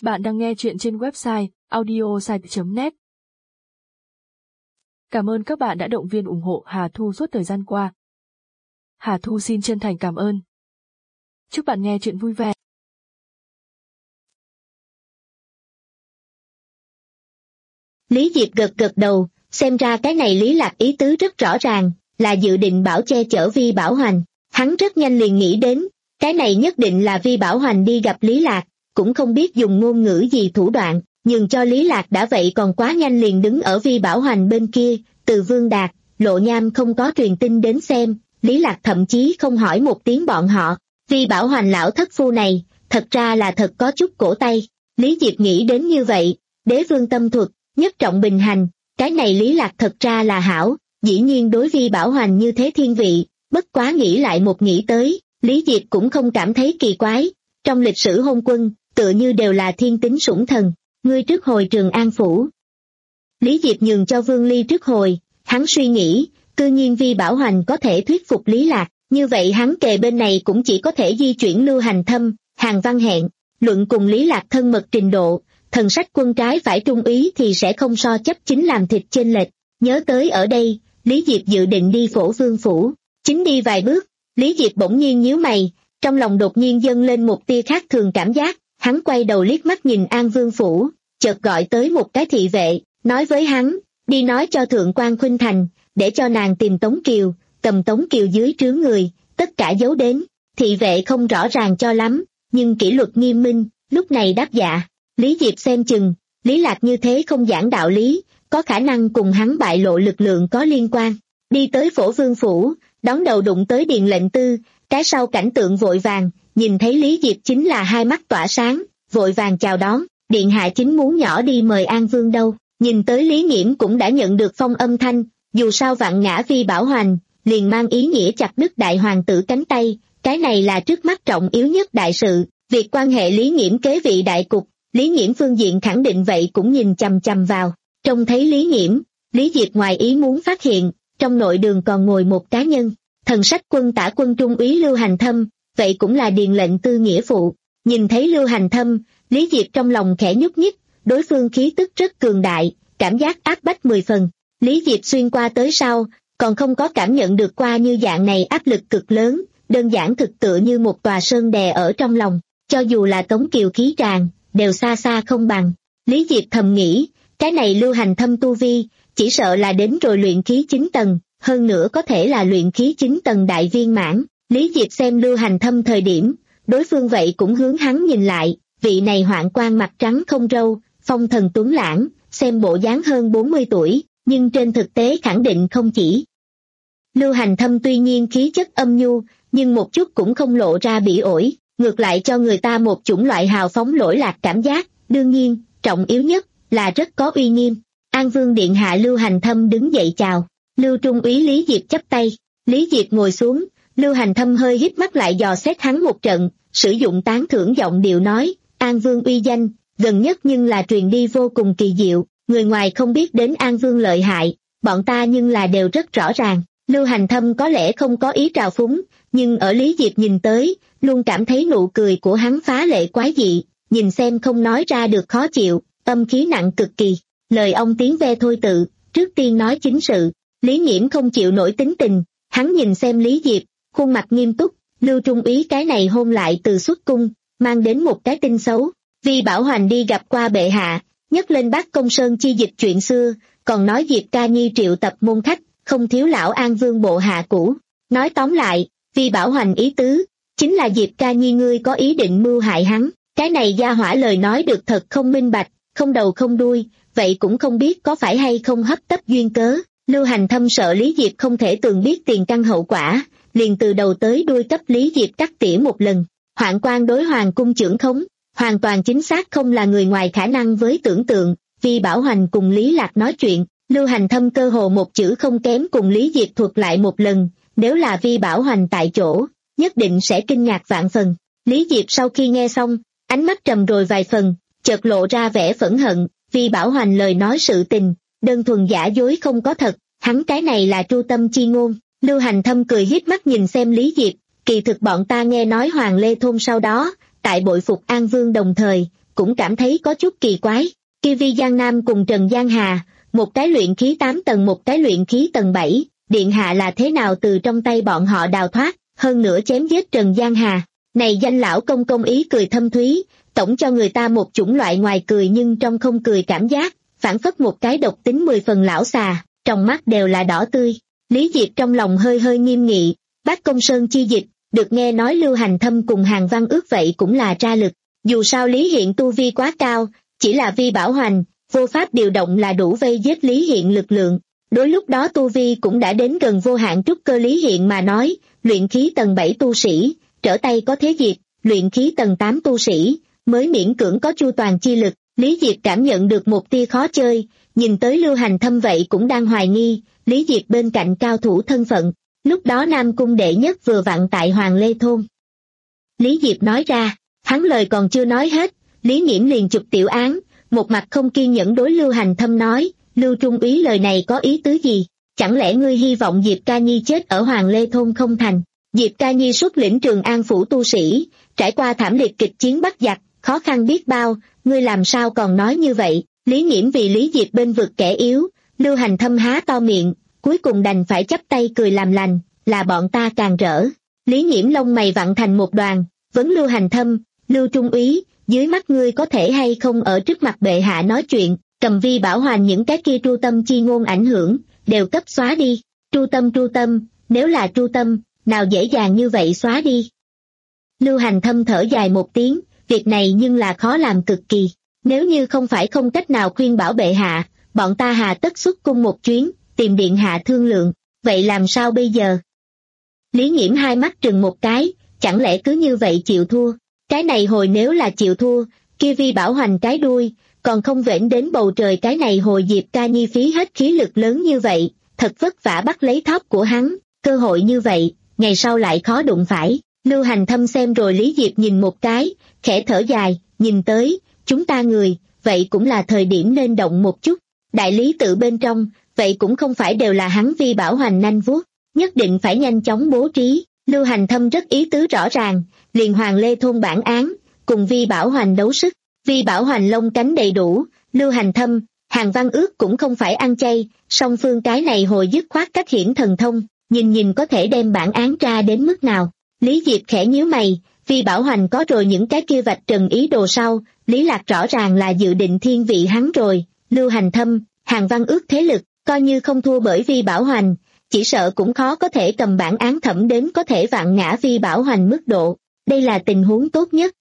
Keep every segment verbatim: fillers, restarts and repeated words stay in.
Bạn đang nghe chuyện trên website audiosite chấm net. Cảm ơn các bạn đã động viên ủng hộ Hà Thu suốt thời gian qua. Hà Thu xin chân thành cảm ơn. Chúc bạn nghe chuyện vui vẻ. Lý Diệp gật gật đầu, xem ra cái này Lý Lạc ý tứ rất rõ ràng, là dự định bảo che chở Vi Bảo Hoành. Hắn rất nhanh liền nghĩ đến, cái này nhất định là Vi Bảo Hoành đi gặp Lý Lạc, cũng không biết dùng ngôn ngữ gì thủ đoạn, nhường cho Lý Lạc đã vậy còn quá nhanh liền đứng ở Vi Bảo Hoành bên kia. Từ Vương Đạt, Lộ Nham không có truyền tin đến xem, Lý Lạc thậm chí không hỏi một tiếng bọn họ. Vi Bảo Hoành lão thất phu này, thật ra là thật có chút cổ tay. Lý Diệp nghĩ đến như vậy, Đế Vương tâm thuật, nhất trọng bình hành, cái này Lý Lạc thật ra là hảo, dĩ nhiên đối Vi Bảo Hoành như thế thiên vị, bất quá nghĩ lại một nghĩ tới, Lý Diệp cũng không cảm thấy kỳ quái. Trong lịch sử hôn quân, tựa như đều là thiên tính sủng thần, ngươi trước hồi Trường An Phủ. Lý Diệp nhường cho Vương Ly trước hồi, hắn suy nghĩ, cư nhiên Vi Bảo Hoành có thể thuyết phục Lý Lạc, như vậy hắn kề bên này cũng chỉ có thể di chuyển Lưu Hành Thâm, Hàng Văn Hẹn, luận cùng Lý Lạc thân mật trình độ, thần sách quân trái phải trung úy thì sẽ không so chấp chính làm thịt chênh lệch. Nhớ tới ở đây, Lý Diệp dự định đi Phổ Vương Phủ, chính đi vài bước, Lý Diệp bỗng nhiên nhíu mày, trong lòng đột nhiên dâng lên một tia khác thường cảm giác, hắn quay đầu liếc mắt nhìn An Vương Phủ, chợt gọi tới một cái thị vệ, nói với hắn, đi nói cho Thượng quan Khuynh Thành, để cho nàng tìm Tống Kiều, cầm Tống Kiều dưới trướng người, tất cả giấu đến. Thị vệ không rõ ràng cho lắm, nhưng kỷ luật nghiêm minh, lúc này đáp dạ. Lý Diệp xem chừng, Lý Lạc như thế không giảng đạo lý, có khả năng cùng hắn bại lộ lực lượng có liên quan. Đi tới Phổ Vương Phủ, đón đầu đụng tới Điền Lệnh Tư, cái sau cảnh tượng vội vàng, nhìn thấy Lý Diệp chính là hai mắt tỏa sáng, vội vàng chào đón, điện hạ chính muốn nhỏ đi mời An Vương đâu. Nhìn tới Lý Nghiễm cũng đã nhận được phong âm thanh, dù sao vạn ngã Vi Bảo Hoành, liền mang ý nghĩa chặt đứt đại hoàng tử cánh tay, cái này là trước mắt trọng yếu nhất đại sự, việc quan hệ Lý Nghiễm kế vị đại cục, Lý Nghiễm phương diện khẳng định vậy cũng nhìn chằm chằm vào. Trông thấy Lý Nghiễm, Lý Diệp ngoài ý muốn phát hiện, trong nội đường còn ngồi một cá nhân, thần sách quân tả quân trung úy Lưu Hành Thâm, vậy cũng là Điền Lệnh Tư nghĩa phụ. Nhìn thấy Lưu Hành Thâm, Lý Diệp trong lòng khẽ nhúc nhích, đối phương khí tức rất cường đại, cảm giác áp bách mười phần. Lý Diệp xuyên qua tới sau, còn không có cảm nhận được qua như dạng này áp lực cực lớn, đơn giản thực tựa như một tòa sơn đè ở trong lòng, cho dù là Tống Kiều khí tràn, đều xa xa không bằng. Lý Diệp thầm nghĩ, cái này Lưu Hành Thâm tu vi, chỉ sợ là đến rồi luyện khí chín tầng, hơn nữa có thể là luyện khí chín tầng đại viên mãn. Lý Diệp xem Lưu Hành Thâm thời điểm, đối phương vậy cũng hướng hắn nhìn lại, vị này hoạn quan mặt trắng không râu, phong thần tuấn lãng, xem bộ dáng hơn bốn mươi tuổi, nhưng trên thực tế khẳng định không chỉ. Lưu Hành Thâm tuy nhiên khí chất âm nhu, nhưng một chút cũng không lộ ra bỉ ổi, ngược lại cho người ta một chủng loại hào phóng lỗi lạc cảm giác, đương nhiên, trọng yếu nhất là rất có uy nghiêm. An Vương điện hạ Lưu Hành Thâm đứng dậy chào, Lưu Trung úy Lý Diệp chắp tay, Lý Diệp ngồi xuống, Lưu Hành Thâm hơi hít mắt lại dò xét hắn một trận, sử dụng tán thưởng giọng điệu nói, An Vương uy danh, gần nhất nhưng là truyền đi vô cùng kỳ diệu, người ngoài không biết đến An Vương lợi hại, bọn ta nhưng là đều rất rõ ràng. Lưu Hành Thâm có lẽ không có ý trào phúng, nhưng ở Lý Diệp nhìn tới, luôn cảm thấy nụ cười của hắn phá lệ quái dị, nhìn xem không nói ra được khó chịu, âm khí nặng cực kỳ. Lời ông tiếng ve thôi tự, trước tiên nói chính sự. Lý Nghiễm không chịu nổi tính tình, hắn nhìn xem Lý Diệp, khuôn mặt nghiêm túc, Lưu Trung úy cái này hôn lại từ xuất cung, mang đến một cái tin xấu. Vi Bảo Hoành đi gặp qua bệ hạ, nhắc lên Bác Công Sơn chi dịch chuyện xưa, còn nói Diệp Ca Nhi triệu tập môn khách, không thiếu lão An Vương bộ hạ cũ. Nói tóm lại, Vi Bảo Hoành ý tứ, chính là Diệp Ca Nhi ngươi có ý định mưu hại hắn. Cái này gia hỏa lời nói được thật không minh bạch, không đầu không đuôi, vậy cũng không biết có phải hay không hấp tấp duyên cớ. Lưu Hành Thâm sợ Lý Diệp không thể tường biết tiền căn hậu quả, liền từ đầu tới đuôi cấp Lý Diệp cắt tỉa một lần. Hoạn quan đối hoàng cung trưởng khống, hoàn toàn chính xác không là người ngoài khả năng với tưởng tượng. Vi Bảo Hoành cùng Lý Lạc nói chuyện, Lưu Hành Thâm cơ hồ một chữ không kém cùng Lý Diệp thuật lại một lần, nếu là Vi Bảo Hoành tại chỗ, nhất định sẽ kinh ngạc vạn phần. Lý Diệp sau khi nghe xong, ánh mắt trầm rồi vài phần, chợt lộ ra vẻ phẫn hận, Vi Bảo Hoành lời nói sự tình, đơn thuần giả dối không có thật, hắn cái này là tru tâm chi ngôn. Lưu Hành Thâm cười híp mắt nhìn xem Lý Diệp, kỳ thực bọn ta nghe nói Hoàng Lê Thôn sau đó, tại bội phục An Vương đồng thời, cũng cảm thấy có chút kỳ quái. Kia Vi Giang Nam cùng Trần Giang Hà, một cái luyện khí tám tầng một cái luyện khí tầng bảy, điện hạ là thế nào từ trong tay bọn họ đào thoát, hơn nữa chém giết Trần Giang Hà. Này danh lão công công ý cười thâm thúy, tổng cho người ta một chủng loại ngoài cười nhưng trong không cười cảm giác, phản phất một cái độc tính mười phần lão xà, trong mắt đều là đỏ tươi. Lý Diệp trong lòng hơi hơi nghiêm nghị, Bác Công Sơn chi dịch, được nghe nói Lưu Hành Thâm cùng Hàn Văn Ước vậy cũng là ra lực. Dù sao Lý Hiện tu vi quá cao, chỉ là Vi Bảo Hoành, vô pháp điều động là đủ vây giết Lý Hiện lực lượng. Đối lúc đó tu vi cũng đã đến gần vô hạn trúc cơ Lý Hiện mà nói, luyện khí tầng bảy tu sĩ, trở tay có thế diệt, luyện khí tầng tám tu sĩ, mới miễn cưỡng có chu toàn chi lực. Lý Diệp cảm nhận được một tia khó chơi, nhìn tới Lưu Hành Thâm vậy cũng đang hoài nghi, Lý Diệp bên cạnh cao thủ thân phận. Lúc đó Nam Cung đệ nhất vừa vặn tại Hoàng Lê Thôn. Lý Diệp nói ra, hắn lời còn chưa nói hết, Lý Nghiễm liền chụp tiểu án, một mặt không kiên nhẫn đối Lưu Hành Thâm nói, Lưu Trung úy lời này có ý tứ gì? Chẳng lẽ ngươi hy vọng Diệp Ca Nhi chết ở Hoàng Lê Thôn không thành? Diệp Ca Nhi xuất lĩnh Trường An phủ tu sĩ, trải qua thảm liệt kịch chiến bắt giặc, khó khăn biết bao, ngươi làm sao còn nói như vậy? Lý Nghiễm vì Lý Diệp bên vực kẻ yếu, Lưu Hành Thâm há to miệng, cuối cùng đành phải chắp tay cười làm lành, là bọn ta càng rỡ. Lý Nghiễm lông mày vặn thành một đoàn, vấn Lưu Hành Thâm, Lưu Trung úy, dưới mắt ngươi có thể hay không ở trước mặt bệ hạ nói chuyện, cầm Vi Bảo Hoành những cái kia tru tâm chi ngôn ảnh hưởng, đều cấp xóa đi. Tru tâm tru tâm, nếu là tru tâm, nào dễ dàng như vậy xóa đi. Lưu Hành Thâm thở dài một tiếng, việc này nhưng là khó làm cực kỳ, nếu như không phải không cách nào khuyên bảo bệ hạ, bọn ta hà tất xuất cung một chuyến, tìm điện hạ thương lượng, vậy làm sao bây giờ? Lý Nghiễm hai mắt trừng một cái, chẳng lẽ cứ như vậy chịu thua? Cái này hồi nếu là chịu thua, kia Vi Bảo Hoành cái đuôi, còn không vểnh đến bầu trời, cái này hồi Diệp Ca Nhi phí hết khí lực lớn như vậy, thật vất vả bắt lấy thóp của hắn, cơ hội như vậy, ngày sau lại khó đụng phải. Lưu Hành Thâm xem rồi Lý Diệp nhìn một cái, khẽ thở dài, nhìn tới, chúng ta người, vậy cũng là thời điểm nên động một chút. Đại lý tự bên trong, vậy cũng không phải đều là hắn Vi Bảo Hoành nanh vuốt, nhất định phải nhanh chóng bố trí. Lưu Hành Thâm rất ý tứ rõ ràng, liền Hoàng Lê Thôn bản án, cùng Vi Bảo Hoành đấu sức. Vi Bảo Hoành lông cánh đầy đủ, Lưu Hành Thâm, Hàn Văn Ước cũng không phải ăn chay, song phương cái này hồi dứt khoát cách hiển thần thông, nhìn nhìn có thể đem bản án ra đến mức nào. Lý Diệp khẽ nhíu mày, Vi Bảo Hoành có rồi những cái kia vạch trần ý đồ sau, Lý Lạc rõ ràng là dự định thiên vị hắn rồi. Lưu Hành Thâm, Hàn Văn Ước thế lực, coi như không thua bởi Vi Bảo Hoành, chỉ sợ cũng khó có thể cầm bản án thẩm đến có thể vạn ngã Vi Bảo Hoành mức độ, đây là tình huống tốt nhất.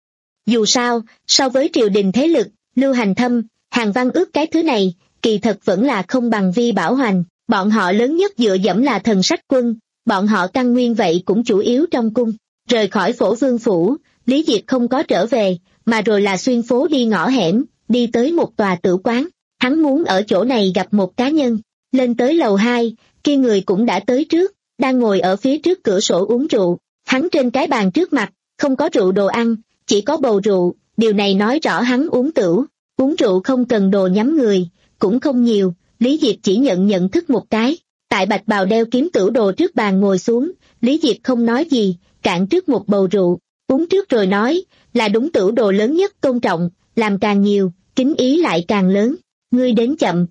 Dù sao, so với triều đình thế lực, Lưu Hành Thâm, Hàn Văn Ước cái thứ này, kỳ thật vẫn là không bằng Vi Bảo Hoành, bọn họ lớn nhất dựa dẫm là thần sách quân, bọn họ căn nguyên vậy cũng chủ yếu trong cung. Rời khỏi Phổ Vương phủ, Lý Diệp không có trở về, mà rồi là xuyên phố đi ngõ hẻm, đi tới một tòa tử quán, hắn muốn ở chỗ này gặp một cá nhân. Lên tới lầu hai, kia người cũng đã tới trước, đang ngồi ở phía trước cửa sổ uống rượu, hắn trên cái bàn trước mặt, không có rượu đồ ăn, chỉ có bầu rượu, điều này nói rõ hắn uống tửu, uống rượu không cần đồ nhắm người, cũng không nhiều. Lý Diệp chỉ nhận nhận thức một cái, tại bạch bào đeo kiếm tửu đồ trước bàn ngồi xuống, Lý Diệp không nói gì, cạn trước một bầu rượu, uống trước rồi nói, là đúng tửu đồ lớn nhất tôn trọng, làm càng nhiều, kính ý lại càng lớn, ngươi đến chậm.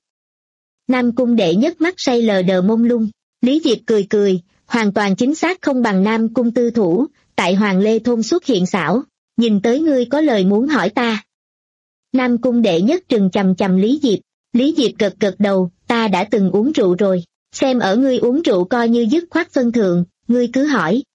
Nam Cung đệ nhất mắt say lờ đờ mông lung, Lý Diệp cười cười, hoàn toàn chính xác không bằng Nam Cung tư thủ, tại Hoàng Lê Thôn xuất hiện xảo, nhìn tới ngươi có lời muốn hỏi ta. Nam Cung đệ nhất trừng chằm chằm Lý Diệp, Lý Diệp gật gật đầu, ta đã từng uống rượu rồi, xem ở ngươi uống rượu coi như dứt khoát phân thượng, ngươi cứ hỏi.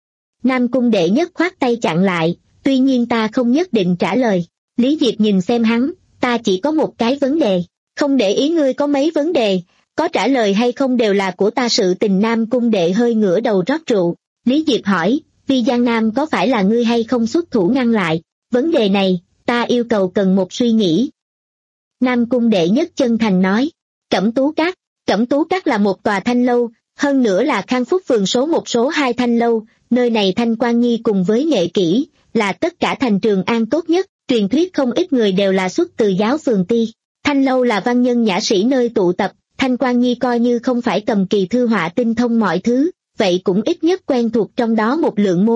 Nam Cung đệ nhất khoát tay chặn lại, tuy nhiên ta không nhất định trả lời. Lý Diệp nhìn xem hắn, ta chỉ có một cái vấn đề, không để ý ngươi có mấy vấn đề, có trả lời hay không đều là của ta sự tình. Nam Cung đệ hơi ngửa đầu rót rượu, Lý Diệp hỏi, Vi Giang Nam có phải là ngươi hay không xuất thủ ngăn lại, vấn đề này, ta yêu cầu cần một suy nghĩ. Nam Cung đệ nhất chân thành nói, Cẩm Tú Các, Cẩm Tú Các là một tòa thanh lâu, hơn nữa là Khang Phúc phường số một số hai thanh lâu, nơi này Thanh Quan Nhi cùng với nghệ kỹ, là tất cả thành Trường An tốt nhất, truyền thuyết không ít người đều là xuất từ giáo phường ti. Thanh lâu là văn nhân nhã sĩ nơi tụ tập, Thanh Quan Nhi coi như không phải cầm kỳ thư họa tinh thông mọi thứ, vậy cũng ít nhất quen thuộc trong đó một lượng môn.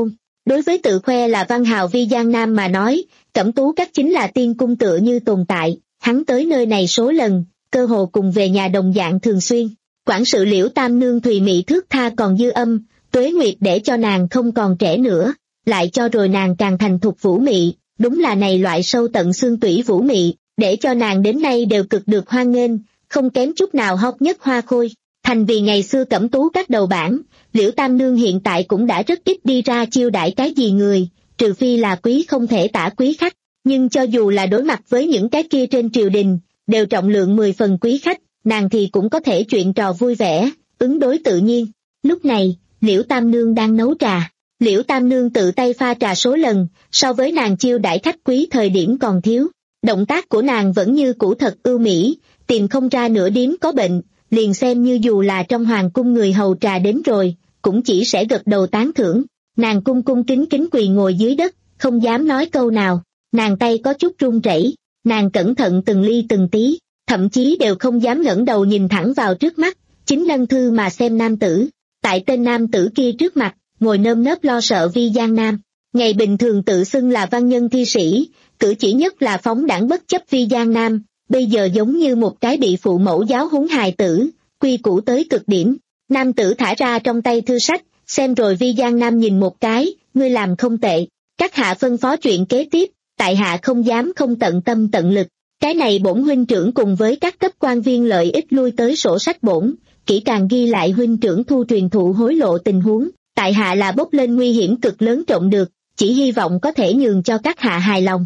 Đối với tự khoe là văn hào Vi Giang Nam mà nói, Cẩm Tú Các chính là tiên cung tựa như tồn tại, hắn tới nơi này số lần, cơ hồ cùng về nhà đồng dạng thường xuyên. Quản sự Liễu Tam Nương thùy mị thước tha còn dư âm, tuế nguyệt để cho nàng không còn trẻ nữa, lại cho rồi nàng càng thành thục vũ mị, đúng là này loại sâu tận xương tủy vũ mị, để cho nàng đến nay đều cực được hoan nghênh, không kém chút nào hóc nhất hoa khôi. Thành vì ngày xưa Cẩm Tú Các đầu bảng, Liễu Tam Nương hiện tại cũng đã rất ít đi ra chiêu đãi cái gì người, trừ phi là quý không thể tả quý khách, nhưng cho dù là đối mặt với những cái kia trên triều đình, đều trọng lượng mười phần quý khách, nàng thì cũng có thể chuyện trò vui vẻ, ứng đối tự nhiên. Lúc này, Liễu Tam Nương đang nấu trà. Liễu Tam Nương tự tay pha trà số lần, so với nàng chiêu đãi khách quý thời điểm còn thiếu. Động tác của nàng vẫn như cũ thật ưu mỹ, tìm không ra nửa điếm có bệnh, liền xem như dù là trong hoàng cung người hầu trà đến rồi, cũng chỉ sẽ gật đầu tán thưởng. Nàng cung cung kính kính quỳ ngồi dưới đất, không dám nói câu nào, nàng tay có chút run rẩy, nàng cẩn thận từng ly từng tí, thậm chí đều không dám ngẩng đầu nhìn thẳng vào trước mắt, chính lân thư mà xem nam tử. Tại tên nam tử kia trước mặt, ngồi nơm nớp lo sợ Vi Giang Nam. Ngày bình thường tự xưng là văn nhân thi sĩ, cử chỉ nhất là phóng đãng bất chấp Vi Giang Nam, bây giờ giống như một cái bị phụ mẫu giáo huấn hài tử, quy củ tới cực điểm. Nam tử thả ra trong tay thư sách, xem rồi Vi Giang Nam nhìn một cái, ngươi làm không tệ, các hạ phân phó chuyện kế tiếp, tại hạ không dám không tận tâm tận lực. Cái này bổn huynh trưởng cùng với các cấp quan viên lợi ích lui tới sổ sách bổn, kỹ càng ghi lại huynh trưởng thu truyền thụ hối lộ tình huống, tại hạ là bốc lên nguy hiểm cực lớn trọng được, chỉ hy vọng có thể nhường cho các hạ hài lòng.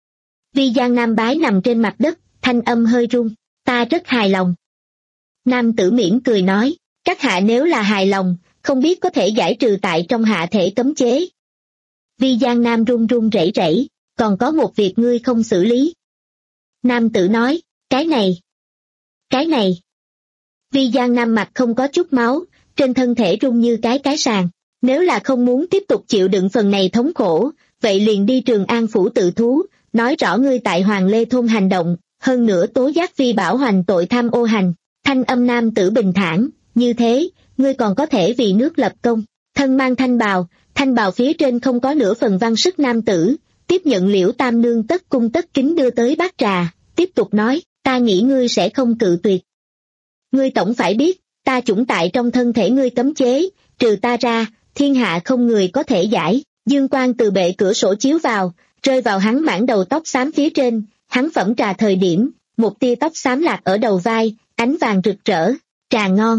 Vi Giang Nam bái nằm trên mặt đất, thanh âm hơi run, ta rất hài lòng. Nam tử mỉm cười nói, các hạ nếu là hài lòng, không biết có thể giải trừ tại trong hạ thể cấm chế. Vi Giang Nam run run rẩy rẩy, còn có một việc ngươi không xử lý. Nam tử nói, cái này, cái này. Vi Giang Nam mặt không có chút máu, trên thân thể run như cái cái sàng. Nếu là không muốn tiếp tục chịu đựng phần này thống khổ, vậy liền đi Trường An phủ tự thú, nói rõ ngươi tại Hoàng Lê Thôn hành động, hơn nữa tố giác Vi Bảo Hoành tội tham ô hành. Thanh âm nam tử bình thản, như thế, ngươi còn có thể vì nước lập công. Thân mang thanh bào, thanh bào phía trên không có nửa phần văn sức nam tử, tiếp nhận Liễu Tam Nương tất cung tất kính đưa tới bát trà, tiếp tục nói, ta nghĩ ngươi sẽ không cự tuyệt. Ngươi tổng phải biết, ta chủng tại trong thân thể ngươi cấm chế, trừ ta ra, thiên hạ không người có thể giải. Dương quang từ bệ cửa sổ chiếu vào, rơi vào hắn mảng đầu tóc xám phía trên, hắn phẩm trà thời điểm, một tia tóc xám lạc ở đầu vai, ánh vàng rực rỡ, trà ngon.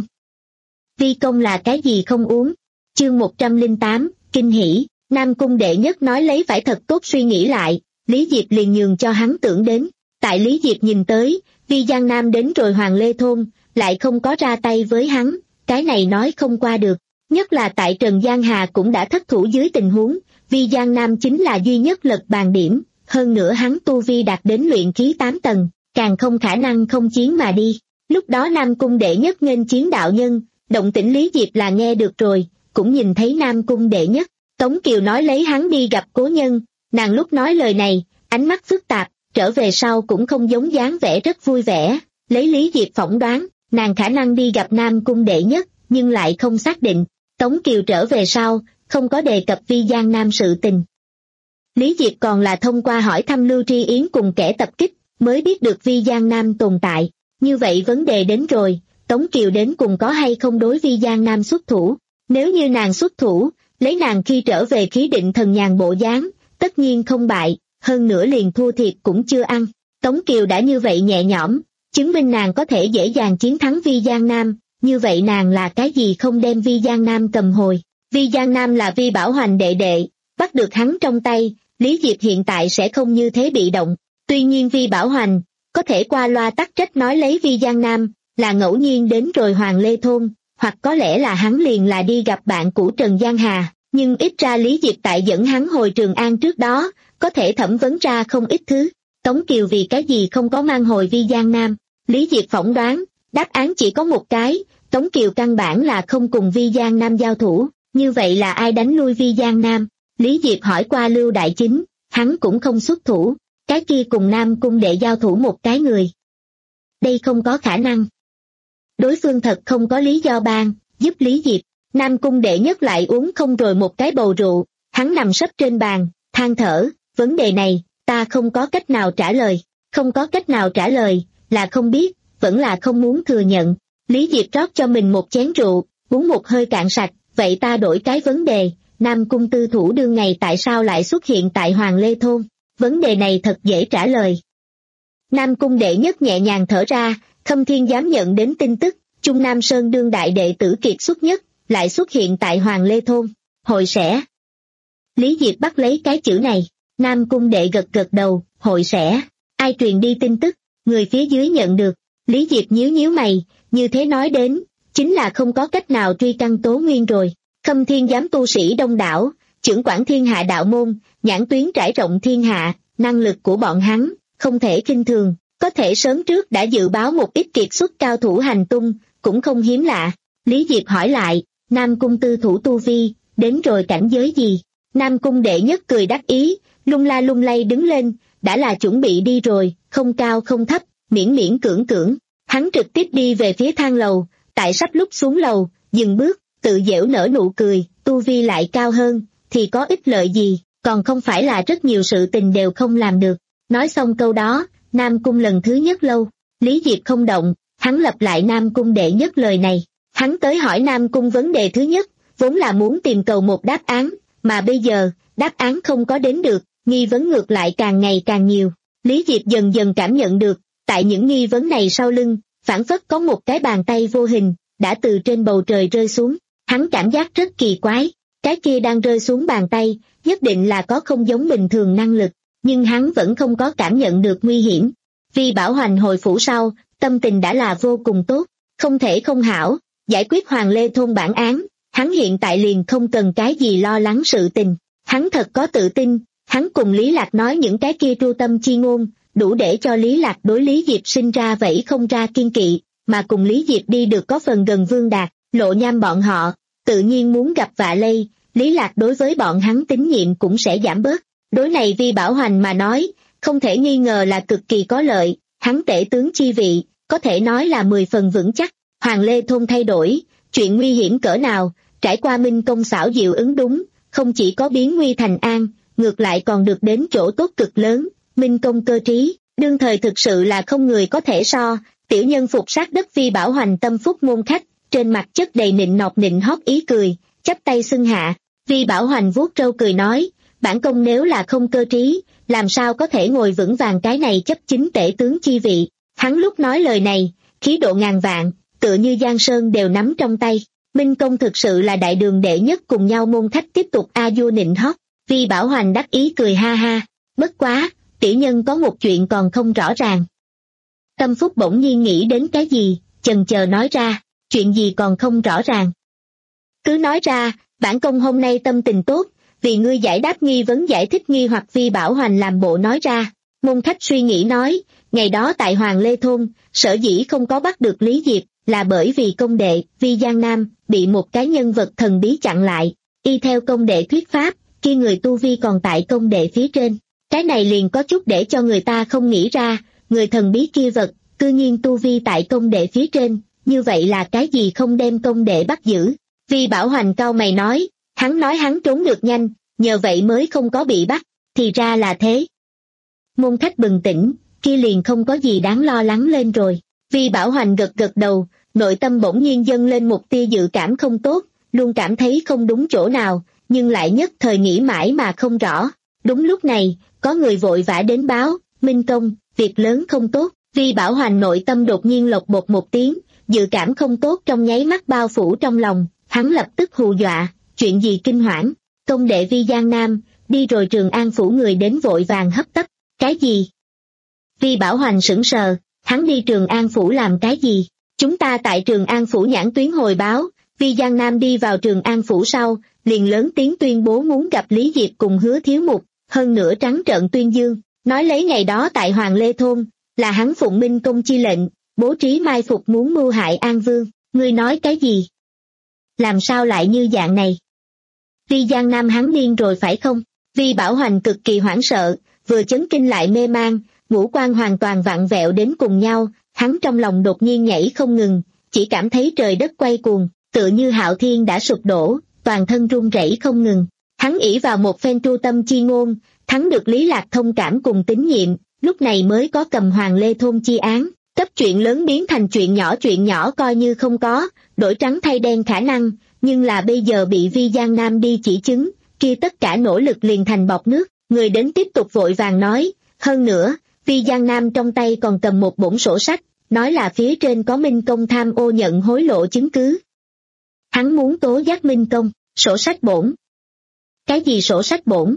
Vi công là cái gì không uống? Chương một trăm lẻ tám, kinh hỉ. Nam cung đệ nhất nói lấy phải thật tốt suy nghĩ lại, Lý Diệp liền nhường cho hắn tưởng đến. Tại Lý Diệp nhìn tới, Vi Giang Nam đến rồi Hoàng Lê Thôn, lại không có ra tay với hắn, cái này nói không qua được. Nhất là tại Trần Giang Hà cũng đã thất thủ dưới tình huống, Vi Giang Nam chính là duy nhất lật bàn điểm, hơn nữa hắn tu vi đạt đến luyện khí tám tầng, càng không khả năng không chiến mà đi. Lúc đó Nam cung đệ nhất nghênh chiến đạo nhân, động tĩnh Lý Diệp là nghe được rồi, cũng nhìn thấy Nam cung đệ nhất. Tống Kiều nói lấy hắn đi gặp cố nhân, nàng lúc nói lời này, ánh mắt phức tạp, trở về sau cũng không giống dáng vẻ rất vui vẻ, lấy Lý Diệp phỏng đoán, nàng khả năng đi gặp Nam cung đệ nhất, nhưng lại không xác định. Tống Kiều trở về sau, không có đề cập Vi Giang Nam sự tình. Lý Diệp còn là thông qua hỏi thăm Lưu Tri Yến cùng kẻ tập kích, mới biết được Vi Giang Nam tồn tại. Như vậy vấn đề đến rồi, Tống Kiều đến cùng có hay không đối Vi Giang Nam xuất thủ. Nếu như nàng xuất thủ, lấy nàng khi trở về khí định thần nhàn bộ dáng, tất nhiên không bại, hơn nữa liền thua thiệt cũng chưa ăn. Tống Kiều đã như vậy nhẹ nhõm, chứng minh nàng có thể dễ dàng chiến thắng Vi Giang Nam, như vậy nàng là cái gì không đem Vi Giang Nam cầm hồi. Vi Giang Nam là Vi Bảo Hoành đệ đệ, bắt được hắn trong tay, Lý Diệp hiện tại sẽ không như thế bị động. Tuy nhiên Vi Bảo Hoành, có thể qua loa tắc trách nói lấy Vi Giang Nam, là ngẫu nhiên đến rồi Hoàng Lê Thôn, hoặc có lẽ là hắn liền là đi gặp bạn cũ Trần Giang Hà, nhưng ít ra Lý Diệp tại dẫn hắn hồi Trường An trước đó, có thể thẩm vấn ra không ít thứ. Tống Kiều vì cái gì không có mang hồi Vi Giang Nam? Lý Diệp phỏng đoán, đáp án chỉ có một cái, Tống Kiều căn bản là không cùng Vi Giang Nam giao thủ, như vậy là ai đánh lui Vi Giang Nam? Lý Diệp hỏi qua Lưu Đại Chính, hắn cũng không xuất thủ, cái kia cùng Nam cung đệ giao thủ một cái người. Đây không có khả năng. Đối phương thật không có lý do ban, giúp Lý Diệp, Nam cung đệ nhất lại uống không rồi một cái bầu rượu, Hắn nằm sấp trên bàn, than thở, vấn đề này, ta không có cách nào trả lời. Không có cách nào trả lời, là không biết, vẫn là không muốn thừa nhận. Lý Diệp rót cho mình một chén rượu, uống một hơi cạn sạch, vậy ta đổi cái vấn đề, Nam Cung tư thủ đương ngày tại sao lại xuất hiện tại Hoàng Lê Thôn? Vấn đề này thật dễ trả lời. Nam Cung đệ nhất nhẹ nhàng thở ra, Khâm Thiên dám nhận đến tin tức, Trung Nam Sơn đương đại đệ tử kiệt xuất nhất, lại xuất hiện tại Hoàng Lê Thôn. Hội sẽ. Lý Diệp bắt lấy cái chữ này, Nam Cung đệ gật gật đầu, hội sẽ. Ai truyền đi tin tức, người phía dưới nhận được. Lý Diệp nhíu nhíu mày, như thế nói đến, chính là không có cách nào truy căn tố nguyên rồi. Khâm Thiên giám tu sĩ đông đảo, trưởng quản thiên hạ đạo môn, nhãn tuyến trải rộng thiên hạ, năng lực của bọn hắn, không thể khinh thường, có thể sớm trước đã dự báo một ít kiệt xuất cao thủ hành tung, cũng không hiếm lạ. Lý Diệp hỏi lại, Nam Cung tư thủ tu vi, đến rồi cảnh giới gì? Nam Cung đệ nhất cười đắc ý, lung la lung lay đứng lên, đã là chuẩn bị đi rồi, không cao không thấp, miễn miễn cưỡng cưỡng. Hắn trực tiếp đi về phía thang lầu, tại sắp lúc xuống lầu, dừng bước, tự giễu nở nụ cười, tu vi lại cao hơn, thì có ích lợi gì, còn không phải là rất nhiều sự tình đều không làm được. Nói xong câu đó, Nam Cung lần thứ nhất lâu, Lý Diệp không động, hắn lặp lại Nam Cung đệ nhất lời này. Hắn tới hỏi Nam Cung vấn đề thứ nhất, vốn là muốn tìm cầu một đáp án, mà bây giờ, đáp án không có đến được, nghi vấn ngược lại càng ngày càng nhiều. Lý Diệp dần dần cảm nhận được, tại những nghi vấn này sau lưng, phảng phất có một cái bàn tay vô hình, đã từ trên bầu trời rơi xuống. Hắn cảm giác rất kỳ quái, cái kia đang rơi xuống bàn tay, nhất định là có không giống bình thường năng lực, nhưng hắn vẫn không có cảm nhận được nguy hiểm. Vì Bảo Hoành hồi phủ sau, tâm tình đã là vô cùng tốt, không thể không hảo, giải quyết Hoàng Lê Thôn bản án, hắn hiện tại liền không cần cái gì lo lắng sự tình. Hắn thật có tự tin, hắn cùng Lý Lạc nói những cái kia tru tâm chi ngôn, đủ để cho Lý Lạc đối Lý Diệp sinh ra vẫy không ra kiên kỵ, mà cùng Lý Diệp đi được có phần gần Vương Đạt, Lộ Nham bọn họ, tự nhiên muốn gặp vạ lây, Lý Lạc đối với bọn hắn tín nhiệm cũng sẽ giảm bớt. Đối này Vi Bảo Hoành mà nói, không thể nghi ngờ là cực kỳ có lợi, hắn tể tướng chi vị, có thể nói là mười phần vững chắc. Hoàng Lê Thôn thay đổi, chuyện nguy hiểm cỡ nào, trải qua Minh Công xảo diệu ứng đúng, không chỉ có biến nguy thành an, ngược lại còn được đến chỗ tốt cực lớn. Minh Công cơ trí, đương thời thực sự là không người có thể so, tiểu nhân phục sát đất Vi Bảo Hoành tâm phúc môn khách, trên mặt chất đầy nịnh nọt nịnh hót ý cười, chắp tay xưng hạ. Vi Bảo Hoành vuốt râu cười nói, bản công nếu là không cơ trí, làm sao có thể ngồi vững vàng cái này chấp chính tể tướng chi vị. Hắn lúc nói lời này, khí độ ngàn vạn, tựa như Giang Sơn đều nắm trong tay. Minh Công thực sự là đại đường đệ nhất, cùng nhau môn khách tiếp tục a vua nịnh hót. Vi Bảo Hoành đắc ý cười ha ha, bất quá, tiểu nhân có một chuyện còn không rõ ràng. Tâm Phúc bỗng nhiên nghĩ đến cái gì, chần chờ nói ra, chuyện gì còn không rõ ràng. Cứ nói ra, bản công hôm nay tâm tình tốt, vì ngươi giải đáp nghi vấn giải thích nghi hoặc. Vi Bảo Hoành làm bộ nói ra. Môn khách suy nghĩ nói, ngày đó tại Hoàng Lê Thôn, sở dĩ không có bắt được Lý Diệp, là bởi vì công đệ, Vi Giang Nam, bị một cái nhân vật thần bí chặn lại. Y theo công đệ thuyết pháp, khi người tu vi còn tại công đệ phía trên. Cái này liền có chút để cho người ta không nghĩ ra, người thần bí kia vật, cư nhiên tu vi tại công đệ phía trên, như vậy là cái gì không đem công đệ bắt giữ. Vi Bảo Hoành cau mày nói, hắn nói hắn trốn được nhanh, nhờ vậy mới không có bị bắt, thì ra là thế. Môn khách bừng tỉnh, kia liền không có gì đáng lo lắng lên rồi. Vi Bảo Hoành gật gật đầu, nội tâm bỗng nhiên dâng lên một tia dự cảm không tốt, luôn cảm thấy không đúng chỗ nào, nhưng lại nhất thời nghĩ mãi mà không rõ. Đúng lúc này, có người vội vã đến báo, Minh Công, việc lớn không tốt. Vi Bảo Hoành nội tâm đột nhiên lộc bột một tiếng, dự cảm không tốt trong nháy mắt bao phủ trong lòng, hắn lập tức hù dọa, chuyện gì kinh hoảng. Công đệ Vi Giang Nam, đi rồi Trường An phủ người đến vội vàng hấp tấp, cái gì? Vi Bảo Hoành sững sờ, hắn đi Trường An phủ làm cái gì? Chúng ta tại Trường An phủ nhãn tuyến hồi báo, Vi Giang Nam đi vào Trường An phủ sau, liền lớn tiếng tuyên bố muốn gặp Lý Diệp cùng Hứa Thiếu Mục, hơn nữa trắng trợn tuyên dương, nói lấy ngày đó tại Hoàng Lê Thôn, là hắn phụng Minh Công chi lệnh, bố trí mai phục muốn mưu hại An Vương. Ngươi nói cái gì? Làm sao lại như dạng này? Vi Giang Nam hắn điên rồi phải không? Vi Bảo Hoành cực kỳ hoảng sợ, vừa chấn kinh lại mê man, ngũ quan hoàn toàn vặn vẹo đến cùng nhau, hắn trong lòng đột nhiên nhảy không ngừng, chỉ cảm thấy trời đất quay cuồng, tựa như hạo thiên đã sụp đổ, toàn thân run rẩy không ngừng. Hắn ỷ vào một phen tru tâm chi ngôn, thắng được Lý Lạc thông cảm cùng tín nhiệm, lúc này mới có cầm Hoàng Lê Thôn chi án, cấp chuyện lớn biến thành chuyện nhỏ, chuyện nhỏ coi như không có, đổi trắng thay đen khả năng, nhưng là bây giờ bị Vi Giang Nam đi chỉ chứng, kia tất cả nỗ lực liền thành bọt nước. Người đến tiếp tục vội vàng nói, hơn nữa, Vi Giang Nam trong tay còn cầm một bổn sổ sách, nói là phía trên có Minh Công tham ô nhận hối lộ chứng cứ. Hắn muốn tố giác Minh Công, sổ sách bổn. Cái gì sổ sách bổn?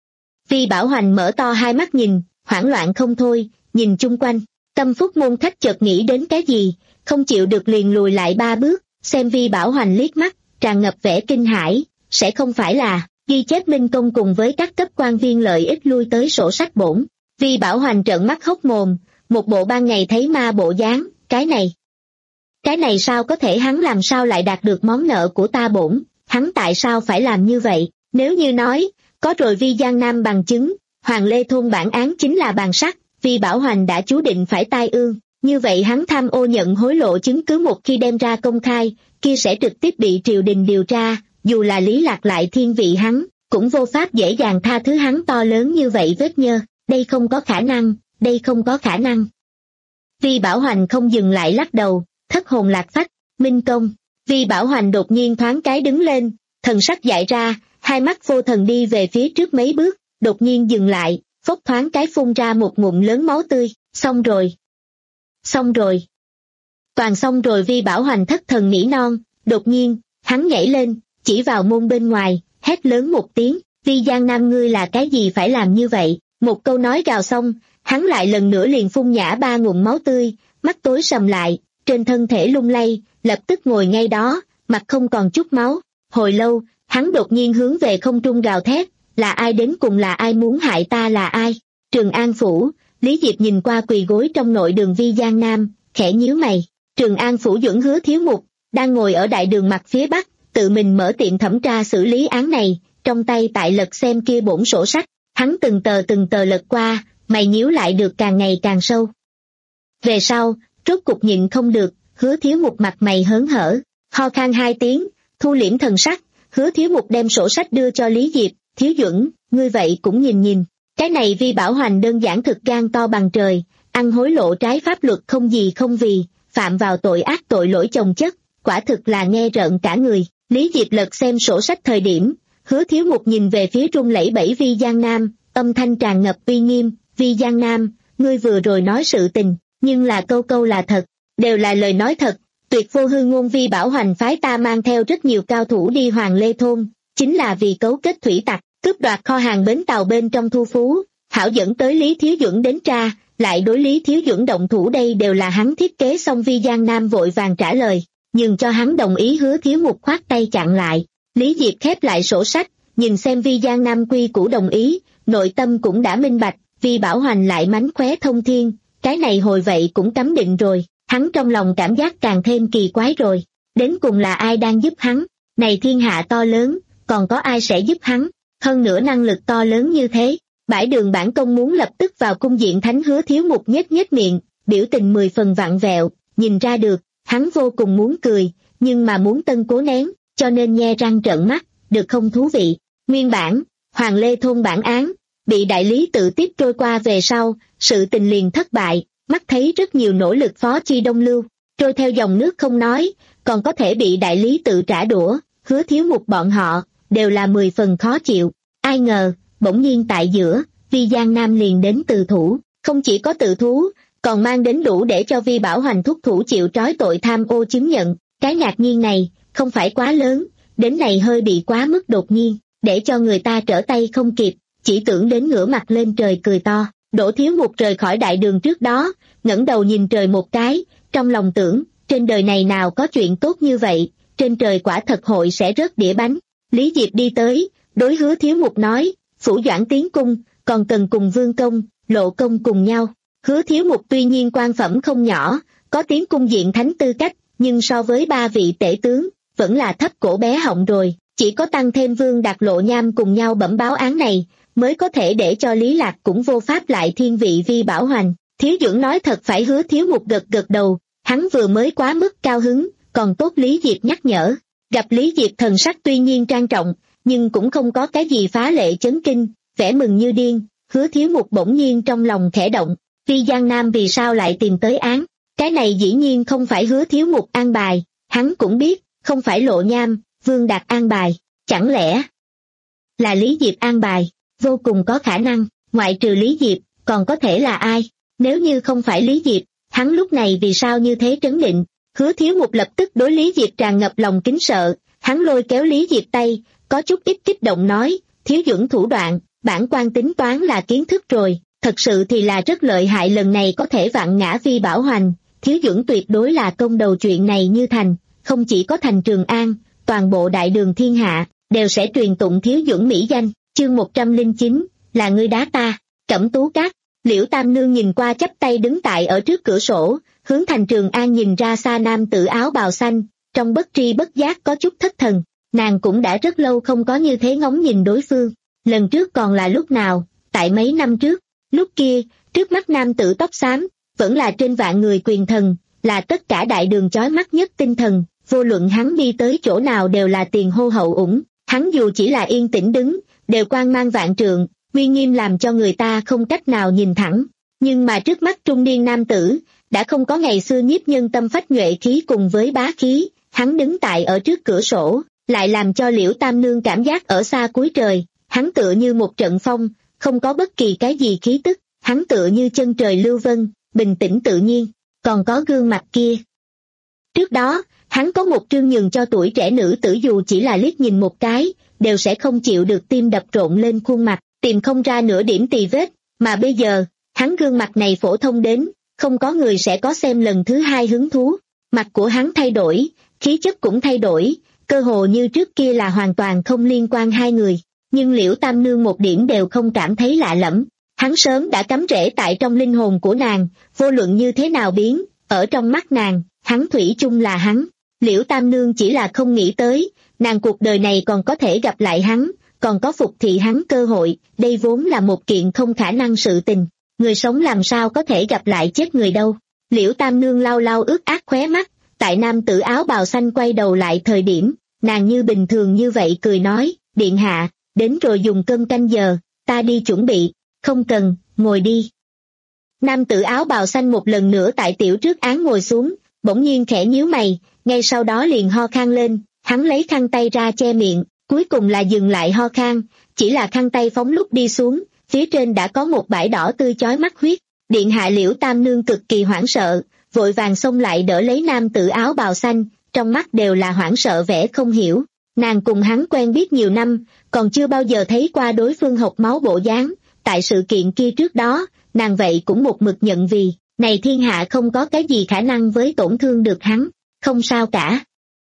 Vi Bảo Hoành mở to hai mắt nhìn, hoảng loạn không thôi, nhìn chung quanh, Tâm Phúc môn khách chợt nghĩ đến cái gì, không chịu được liền lùi lại ba bước, xem Vi Bảo Hoành liếc mắt, tràn ngập vẻ kinh hãi, sẽ không phải là ghi chép Minh Công cùng với các cấp quan viên lợi ích lui tới sổ sách bổn. Vi Bảo Hoành trợn mắt hốc mồm, một bộ ban ngày thấy ma bộ dáng, cái này. Cái này sao có thể, hắn làm sao lại đạt được món nợ của ta bổn, hắn tại sao phải làm như vậy, nếu như nói, có rồi Vi Giang Nam bằng chứng, Hoàng Lê Thôn bản án chính là bàn sắt, Vi Bảo Hoành đã chú định phải tai ương, như vậy hắn tham ô nhận hối lộ chứng cứ một khi đem ra công khai, kia sẽ trực tiếp bị triều đình điều tra, dù là Lý Lạc lại thiên vị hắn, cũng vô pháp dễ dàng tha thứ hắn to lớn như vậy vết nhơ, đây không có khả năng, đây không có khả năng. Vi Bảo Hoành không dừng lại lắc đầu, thất hồn lạc phách, Minh Công. Vi Bảo Hoành đột nhiên thoáng cái đứng lên, thần sắc dại ra, hai mắt vô thần đi về phía trước mấy bước, đột nhiên dừng lại, phốc thoáng cái phun ra một ngụm lớn máu tươi, xong rồi. Xong rồi. Toàn xong rồi. Vi Bảo Hoành thất thần nỉ non, đột nhiên, hắn nhảy lên, chỉ vào môn bên ngoài, hét lớn một tiếng, Vi Giang Nam ngươi là cái gì phải làm như vậy, một câu nói gào xong, hắn lại lần nữa liền phun nhả ba ngụm máu tươi, mắt tối sầm lại, trên thân thể lung lay, lập tức ngồi ngay đó, mặt không còn chút máu, hồi lâu, hắn đột nhiên hướng về không trung gào thét, là ai đến cùng, là ai muốn hại ta, là ai? Trường An Phủ. Lý Diệp nhìn qua quỳ gối trong nội đường Vi Giang Nam, khẽ nhíu mày. Trường An Phủ Duẩn Hứa Thiếu Mục đang ngồi ở đại đường mặt phía bắc, tự mình mở tiệm thẩm tra xử lý án này, trong tay tại lật xem kia bổn sổ sách, hắn từng tờ từng tờ lật qua, mày nhíu lại được càng ngày càng sâu. Về sau, rốt cục nhịn không được, Hứa Thiếu Mục mặt mày hớn hở, ho khan hai tiếng, thu liễm thần sắc, Hứa Thiếu Mục đem sổ sách đưa cho Lý Diệp, Thiếu Duẩn, ngươi vậy cũng nhìn nhìn, cái này Vi Bảo Hoành đơn giản thực gan to bằng trời, ăn hối lộ trái pháp luật không gì không vì, phạm vào tội ác tội lỗi chồng chất, quả thực là nghe rợn cả người. Lý Diệp lật xem sổ sách thời điểm, Hứa Thiếu Mục nhìn về phía run lẩy bẩy Vi Giang Nam, âm thanh tràn ngập uy nghiêm, Vi Giang Nam, ngươi vừa rồi nói sự tình, nhưng là câu câu là thật, đều là lời nói thật, tuyệt vô hư ngôn. Vi Bảo Hoành phái ta mang theo rất nhiều cao thủ đi Hoàng Lê Thôn, chính là vì cấu kết thủy tặc, cướp đoạt kho hàng bến tàu bên trong thu phú, hảo dẫn tới Lý Thiếu Duẩn đến tra, lại đối Lý Thiếu Duẩn động thủ, đây đều là hắn thiết kế xong. Vi Giang Nam vội vàng trả lời, nhưng cho hắn đồng ý. Hứa Thiếu Mục khoát tay chặn lại. Lý Diệp khép lại sổ sách, nhìn xem Vi Giang Nam quy củ đồng ý, nội tâm cũng đã minh bạch, Vi Bảo Hoành lại mánh khóe thông thiên, cái này hồi vậy cũng cấm định rồi, hắn trong lòng cảm giác càng thêm kỳ quái rồi, đến cùng là ai đang giúp hắn, này thiên hạ to lớn, còn có ai sẽ giúp hắn, hơn nữa năng lực to lớn như thế. Bãi đường bản công muốn lập tức vào cung diện thánh. Hứa Thiếu Mục nhếch nhếch miệng, biểu tình mười phần vặn vẹo, nhìn ra được, hắn vô cùng muốn cười, nhưng mà muốn tân cố nén, cho nên nhe răng trợn mắt, được không thú vị. Nguyên bản, Hoàng Lê Thôn bản án, bị đại lý tự tiếp trôi qua về sau, sự tình liền thất bại, mắt thấy rất nhiều nỗ lực phó chi đông lưu, trôi theo dòng nước không nói, còn có thể bị đại lý tự trả đũa. Hứa Thiếu Mục bọn họ, đều là mười phần khó chịu, ai ngờ, bỗng nhiên tại giữa, Vi Giang Nam liền đến từ thủ, không chỉ có tự thú, còn mang đến đủ để cho Vi Bảo Hoành thúc thủ chịu trói tội tham ô chứng nhận. Cái ngạc nhiên này, không phải quá lớn, đến này hơi bị quá mức đột nhiên, để cho người ta trở tay không kịp, chỉ tưởng đến ngửa mặt lên trời cười to. Đỗ Thiếu Mục rời khỏi đại đường trước đó, ngẩng đầu nhìn trời một cái, trong lòng tưởng, trên đời này nào có chuyện tốt như vậy, trên trời quả thật hội sẽ rớt đĩa bánh. Lý Diệp đi tới, đối Hứa Thiếu Mục nói, Phủ Doãn tiến cung, còn cần cùng Vương Công, Lộ Công cùng nhau. Hứa Thiếu Mục tuy nhiên quan phẩm không nhỏ, có tiến cung diện thánh tư cách, nhưng so với ba vị tể tướng, vẫn là thấp cổ bé họng rồi, chỉ có tăng thêm Vương Đạt Lộ Nham cùng nhau bẩm báo án này, mới có thể để cho Lý Lạc cũng vô pháp lại thiên vị Vi Bảo Hoành. Thiếu Duẩn nói thật phải. Hứa Thiếu Mục gật gật đầu, hắn vừa mới quá mức cao hứng, còn tốt Lý Diệp nhắc nhở. Gặp Lý Diệp thần sắc tuy nhiên trang trọng, nhưng cũng không có cái gì phá lệ chấn kinh, vẻ mừng như điên. Hứa Thiếu Mục bỗng nhiên trong lòng khẽ động, Vi Giang Nam vì sao lại tìm tới án? Cái này dĩ nhiên không phải Hứa Thiếu Mục an bài, hắn cũng biết, không phải Lộ Nham, Vương Đạt an bài, chẳng lẽ là Lý Diệp an bài? Vô cùng có khả năng, ngoại trừ Lý Diệp, còn có thể là ai? Nếu như không phải Lý Diệp, hắn lúc này vì sao như thế trấn định? Hứa Thiếu Mục lập tức đối Lý Diệp tràn ngập lòng kính sợ, hắn lôi kéo Lý Diệp tay, có chút ít kích động nói, Thiếu Duẩn thủ đoạn, bản quan tính toán là kiến thức rồi, thật sự thì là rất lợi hại, lần này có thể vạn ngã Vi Bảo Hoành, Thiếu Duẩn tuyệt đối là công đầu chuyện này như thành, không chỉ có thành Trường An, toàn bộ đại đường thiên hạ, đều sẽ truyền tụng Thiếu Duẩn mỹ danh. Chương một trăm lẻ chín, là ngươi đá ta. Cẩm Tú Các. Liễu Tam Nương nhìn qua chắp tay đứng tại ở trước cửa sổ, hướng thành Trường An nhìn ra xa nam tử áo bào xanh, trong bất tri bất giác có chút thất thần, nàng cũng đã rất lâu không có như thế ngóng nhìn đối phương. Lần trước còn là lúc nào? Tại mấy năm trước. Lúc kia, trước mắt nam tử tóc xám, vẫn là trên vạn người quyền thần, là tất cả đại đường chói mắt nhất tinh thần, vô luận hắn đi tới chỗ nào đều là tiền hô hậu ủng, hắn dù chỉ là yên tĩnh đứng, đều quang mang vạn trượng, uy nghiêm làm cho người ta không cách nào nhìn thẳng. Nhưng mà trước mắt trung niên nam tử, đã không có ngày xưa nhiếp nhân tâm phách nhuệ khí cùng với bá khí, hắn đứng tại ở trước cửa sổ, lại làm cho Liễu Tam Nương cảm giác ở xa cuối trời, hắn tựa như một trận phong, không có bất kỳ cái gì khí tức, hắn tựa như chân trời lưu vân, bình tĩnh tự nhiên, còn có gương mặt kia. Trước đó, hắn có một trương nhường cho tuổi trẻ nữ tử dù chỉ là liếc nhìn một cái, đều sẽ không chịu được tim đập rộn lên khuôn mặt, tìm không ra nửa điểm tì vết, mà bây giờ, hắn gương mặt này phổ thông đến, không có người sẽ có xem lần thứ hai hứng thú. Mặt của hắn thay đổi, khí chất cũng thay đổi, cơ hồ như trước kia là hoàn toàn không liên quan hai người, nhưng Liễu Tam Nương một điểm đều không cảm thấy lạ lẫm, hắn sớm đã cắm rễ tại trong linh hồn của nàng, vô luận như thế nào biến, ở trong mắt nàng, hắn thủy chung là hắn. Liễu Tam Nương chỉ là không nghĩ tới, nàng cuộc đời này còn có thể gặp lại hắn, còn có phục thị hắn cơ hội, đây vốn là một kiện không khả năng sự tình, người sống làm sao có thể gặp lại chết người đâu. Liễu Tam Nương lau lau ướt át khóe mắt, tại nam tử áo bào xanh quay đầu lại thời điểm, nàng như bình thường như vậy cười nói, điện hạ, đến rồi dùng cơm canh giờ, ta đi chuẩn bị, không cần, ngồi đi. Nam tử áo bào xanh một lần nữa tại tiểu trước án ngồi xuống, bỗng nhiên khẽ nhíu mày, ngay sau đó liền ho khan lên, hắn lấy khăn tay ra che miệng, cuối cùng là dừng lại ho khan, chỉ là khăn tay phóng lúc đi xuống, phía trên đã có một bãi đỏ tươi chói mắt huyết. Điện hạ Liễu Tam Nương cực kỳ hoảng sợ, vội vàng xông lại đỡ lấy nam tử áo bào xanh, trong mắt đều là hoảng sợ vẻ không hiểu. Nàng cùng hắn quen biết nhiều năm, còn chưa bao giờ thấy qua đối phương hộc máu bộ dáng, tại sự kiện kia trước đó, nàng vậy cũng một mực nhận vì, này thiên hạ không có cái gì khả năng với tổn thương được hắn, không sao cả.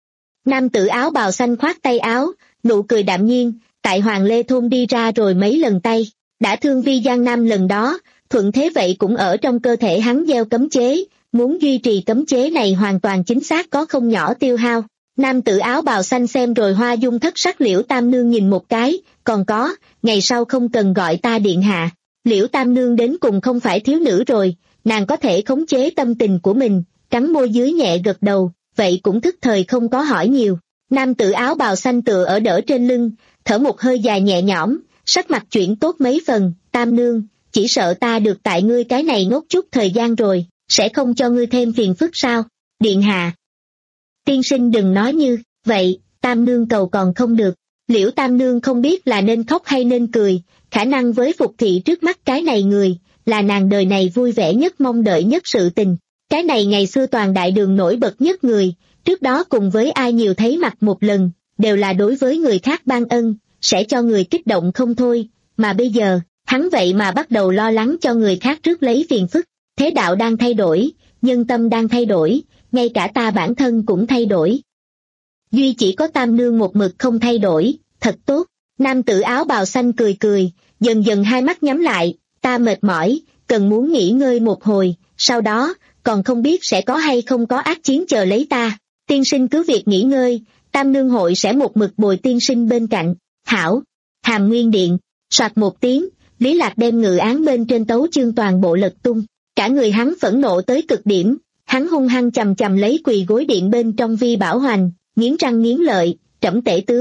Nam tử áo bào xanh khoát tay áo, nụ cười đạm nhiên, tại Hoàng Lê Thôn đi ra rồi mấy lần tay, đã thương Vi Giang Nam lần đó, thuận thế vậy cũng ở trong cơ thể hắn gieo cấm chế, muốn duy trì cấm chế này hoàn toàn chính xác có không nhỏ tiêu hao. Nam tử áo bào xanh xem rồi hoa dung thất sắc Liễu Tam Nương nhìn một cái, còn có, ngày sau không cần gọi ta điện hạ. Liễu Tam Nương đến cùng không phải thiếu nữ rồi, nàng có thể khống chế tâm tình của mình, cắn môi dưới nhẹ gật đầu, vậy cũng thức thời không có hỏi nhiều. Nam tử áo bào xanh tựa ở đỡ trên lưng, thở một hơi dài nhẹ nhõm, sắc mặt chuyển tốt mấy phần, Tam Nương, chỉ sợ ta được tại ngươi cái này ngốc chút thời gian rồi, sẽ không cho ngươi thêm phiền phức sao? Điện hạ. Tiên sinh đừng nói như vậy, Tam Nương cầu còn không được. Liễu Tam Nương không biết là nên khóc hay nên cười, khả năng với phục thị trước mắt cái này người, là nàng đời này vui vẻ nhất mong đợi nhất sự tình. Cái này ngày xưa toàn đại đường nổi bật nhất người, trước đó cùng với ai nhiều thấy mặt một lần, đều là đối với người khác ban ân, sẽ cho người kích động không thôi, mà bây giờ, hắn vậy mà bắt đầu lo lắng cho người khác rước lấy phiền phức. Thế đạo đang thay đổi, nhân tâm đang thay đổi, ngay cả ta bản thân cũng thay đổi. Duy chỉ có Tam Nương một mực không thay đổi, thật tốt. Nam tử áo bào xanh cười cười, dần dần hai mắt nhắm lại, ta mệt mỏi, cần muốn nghỉ ngơi một hồi, sau đó, còn không biết sẽ có hay không có ác chiến chờ lấy ta. Tiên sinh cứ việc nghỉ ngơi, Tam Nương hội sẽ một mực bồi tiên sinh bên cạnh. Hảo. Hàm Nguyên Điện, soạt một tiếng, Lý Lạc đem ngự án bên trên tấu chương toàn bộ lật tung. Cả người hắn phẫn nộ tới cực điểm, hắn hung hăng chầm chầm lấy quỳ gối điện bên trong Vi Bảo Hoành, nghiến răng nghiến lợi, trẫm tể tướng,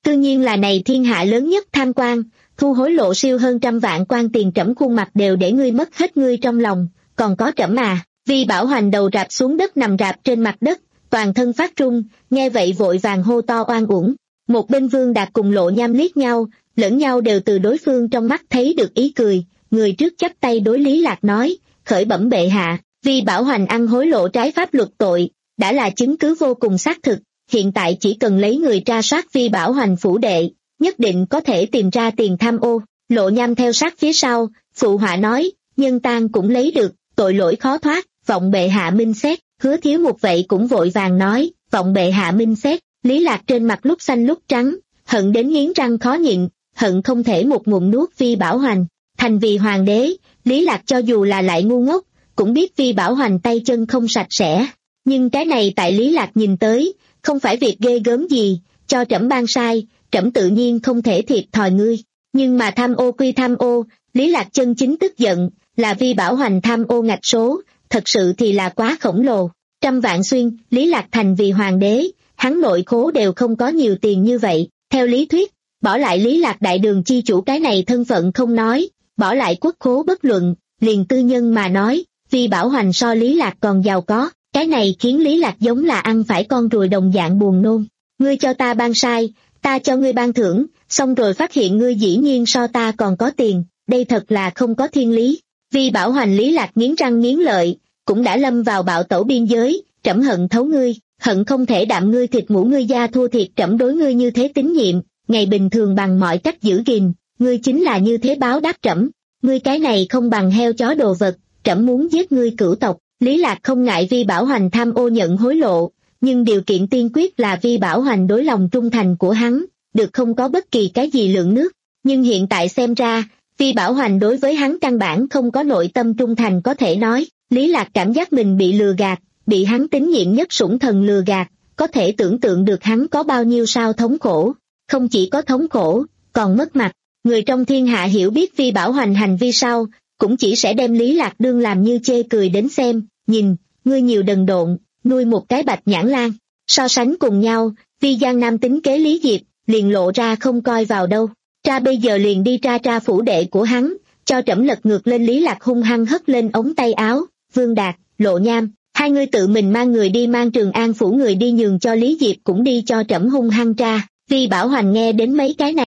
Cư nhiên là này thiên hạ lớn nhất tham quan, thu hối lộ siêu hơn trăm vạn quan tiền, trẫm khuôn mặt đều để ngươi mất hết ngươi trong lòng, còn có trẫm à. Vi Bảo Hoành đầu rạp xuống đất, nằm rạp trên mặt đất, toàn thân phát run, nghe vậy vội vàng hô to oan uổng. Một bên Vương Đạt cùng Lộ Nham liếc nhau, lẫn nhau đều từ đối phương trong mắt thấy được ý cười. Người trước chắp tay đối Lý Lạc nói, khởi bẩm bệ hạ, Vi Bảo Hoành ăn hối lộ trái pháp luật tội, đã là chứng cứ vô cùng xác thực, hiện tại chỉ cần lấy người tra soát Vi Bảo Hoành phủ đệ, nhất định có thể tìm ra tiền tham ô. Lộ Nham theo sát phía sau, phụ họa nói, nhân tang cũng lấy được, tội lỗi khó thoát, vọng bệ hạ minh xét. Hứa Thiếu Mục vậy cũng vội vàng nói, vọng bệ hạ minh xét. Lý Lạc trên mặt lúc xanh lúc trắng, hận đến nghiến răng khó nhịn, hận không thể một ngụm nuốt Vi Bảo Hoành. Thành vì hoàng đế, Lý Lạc cho dù là lại ngu ngốc, cũng biết Vi Bảo Hoành tay chân không sạch sẽ. Nhưng cái này tại Lý Lạc nhìn tới, không phải việc ghê gớm gì, cho trẫm ban sai, trẫm tự nhiên không thể thiệt thòi ngươi. Nhưng mà tham ô quy tham ô, Lý Lạc chân chính tức giận, là Vi Bảo Hoành tham ô ngạch số, thật sự thì là quá khổng lồ. Trăm vạn xuyên, Lý Lạc thành vì hoàng đế, hắn nội khố đều không có nhiều tiền như vậy. Theo lý thuyết, bỏ lại Lý Lạc đại đường chi chủ cái này thân phận không nói, bỏ lại quốc khố bất luận, liền tư nhân mà nói, Vi Bảo Hoành so Lý Lạc còn giàu có, cái này khiến Lý Lạc giống là ăn phải con ruồi đồng dạng buồn nôn. Ngươi cho ta ban sai, ta cho ngươi ban thưởng, xong rồi phát hiện ngươi dĩ nhiên so ta còn có tiền, đây thật là không có thiên lý. Vi Bảo Hoành Lý Lạc nghiến răng nghiến lợi, cũng đã lâm vào bạo tẩu biên giới, trẫm hận thấu ngươi, hận không thể đạm ngươi thịt mũ ngươi da thua thiệt trẫm đối ngươi như thế tín nhiệm, ngày bình thường bằng mọi cách giữ gìn, ngươi chính là như thế báo đáp trẫm, ngươi cái này không bằng heo chó đồ vật, trẫm muốn giết ngươi cửu tộc. Lý Lạc không ngại Vi Bảo Hoành tham ô nhận hối lộ, nhưng điều kiện tiên quyết là Vi Bảo Hoành đối lòng trung thành của hắn, được không có bất kỳ cái gì lượng nước. Nhưng hiện tại xem ra, Vi Bảo Hoành đối với hắn căn bản không có nội tâm trung thành, có thể nói, Lý Lạc cảm giác mình bị lừa gạt, bị hắn tín nhiệm nhất sủng thần lừa gạt, có thể tưởng tượng được hắn có bao nhiêu sao thống khổ. Không chỉ có thống khổ, còn mất mặt. Người trong thiên hạ hiểu biết Vi Bảo Hoành hành vi sau, cũng chỉ sẽ đem Lý Lạc đương làm như chê cười đến xem, nhìn, ngươi nhiều đần độn, nuôi một cái bạch nhãn lan. So sánh cùng nhau, Vi Giang Nam tính kế Lý Diệp, liền lộ ra không coi vào đâu. Tra bây giờ liền đi tra tra phủ đệ của hắn, cho trẫm lật ngược lên. Lý Lạc hung hăng hất lên ống tay áo, Vương Đạt, Lộ Nham, hai người tự mình mang người đi, mang Trường An phủ người đi, nhường cho Lý Diệp cũng đi cho trẫm hung hăng tra. Vi Bảo Hoành nghe đến mấy cái này.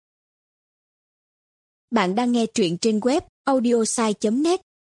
Bạn đang nghe truyện trên web audiosai chấm net.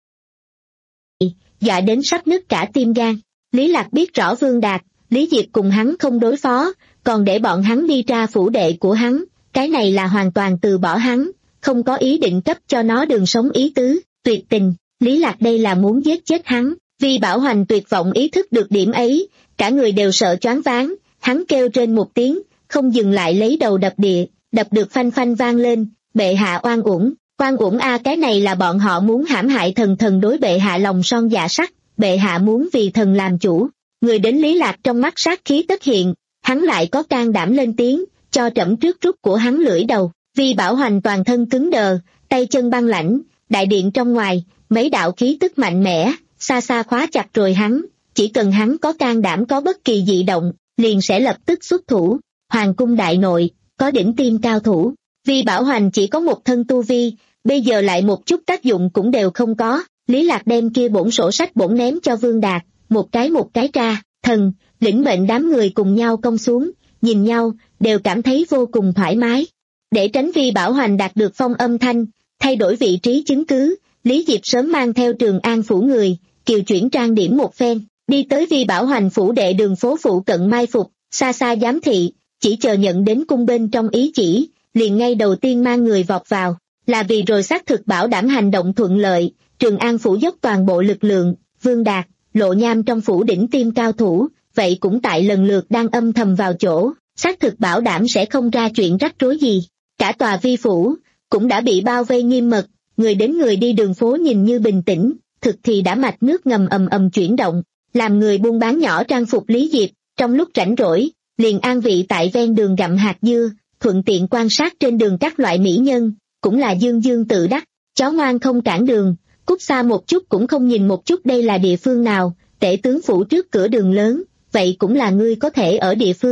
Dọa đến sắp nứt cả tim gan. Lý Lạc biết rõ Vương Đạt, Lý Diệp cùng hắn không đối phó, còn để bọn hắn đi tra phủ đệ của hắn, cái này là hoàn toàn từ bỏ hắn, không có ý định cấp cho nó đường sống ý tứ, tuyệt tình. Lý Lạc đây là muốn giết chết hắn. Vi Bảo Hoành tuyệt vọng ý thức được điểm ấy, cả người đều sợ choáng váng, hắn kêu trên một tiếng, không dừng lại lấy đầu đập địa, đập được phanh phanh vang lên. Bệ hạ oan uổng, oan uổng a, cái này là bọn họ muốn hãm hại thần, thần đối bệ hạ lòng son dạ sắt, bệ hạ muốn vì thần làm chủ. Người đến Lý Lạc trong mắt sát khí tất hiện, hắn lại có can đảm lên tiếng, cho trẫm trước rút của hắn lưỡi đầu. Vi Bảo Hoành toàn thân cứng đờ, tay chân băng lãnh, đại điện trong ngoài, mấy đạo khí tức mạnh mẽ, xa xa khóa chặt rồi hắn, chỉ cần hắn có can đảm có bất kỳ dị động, liền sẽ lập tức xuất thủ. Hoàng cung đại nội, có đỉnh tiêm cao thủ. Vi Bảo Hoành chỉ có một thân tu vi, bây giờ lại một chút tác dụng cũng đều không có. Lý Lạc đem kia bổn sổ sách bổn ném cho Vương Đạt, một cái một cái tra, thần, lĩnh mệnh đám người cùng nhau công xuống, nhìn nhau, đều cảm thấy vô cùng thoải mái. Để tránh Vi Bảo Hoành đạt được phong âm thanh, thay đổi vị trí chứng cứ, Lý Diệp sớm mang theo Trường An phủ người, kiều chuyển trang điểm một phen, đi tới Vi Bảo Hoành phủ đệ đường phố phụ cận mai phục, xa xa giám thị, chỉ chờ nhận đến cung bên trong ý chỉ, liền ngay đầu tiên mang người vọt vào, là vì rồi xác thực bảo đảm hành động thuận lợi. Trường An phủ dốc toàn bộ lực lượng, Vương Đạt, Lộ Nham trong phủ đỉnh tiêm cao thủ, vậy cũng tại lần lượt đang âm thầm vào chỗ, xác thực bảo đảm sẽ không ra chuyện rắc rối gì. Cả tòa vi phủ cũng đã bị bao vây nghiêm mật, người đến người đi đường phố nhìn như bình tĩnh, thực thì đã mạch nước ngầm ầm ầm chuyển động. Làm người buôn bán nhỏ trang phục Lý Diệp, trong lúc rảnh rỗi, liền an vị tại ven đường gặm hạt dưa, thuận tiện quan sát trên đường các loại mỹ nhân, cũng là dương dương tự đắc. Chó ngoan không cản đường, cút xa một chút cũng không nhìn một chút đây là địa phương nào. Tể tướng phủ trước cửa đường lớn, vậy cũng là ngươi có thể ở địa phương.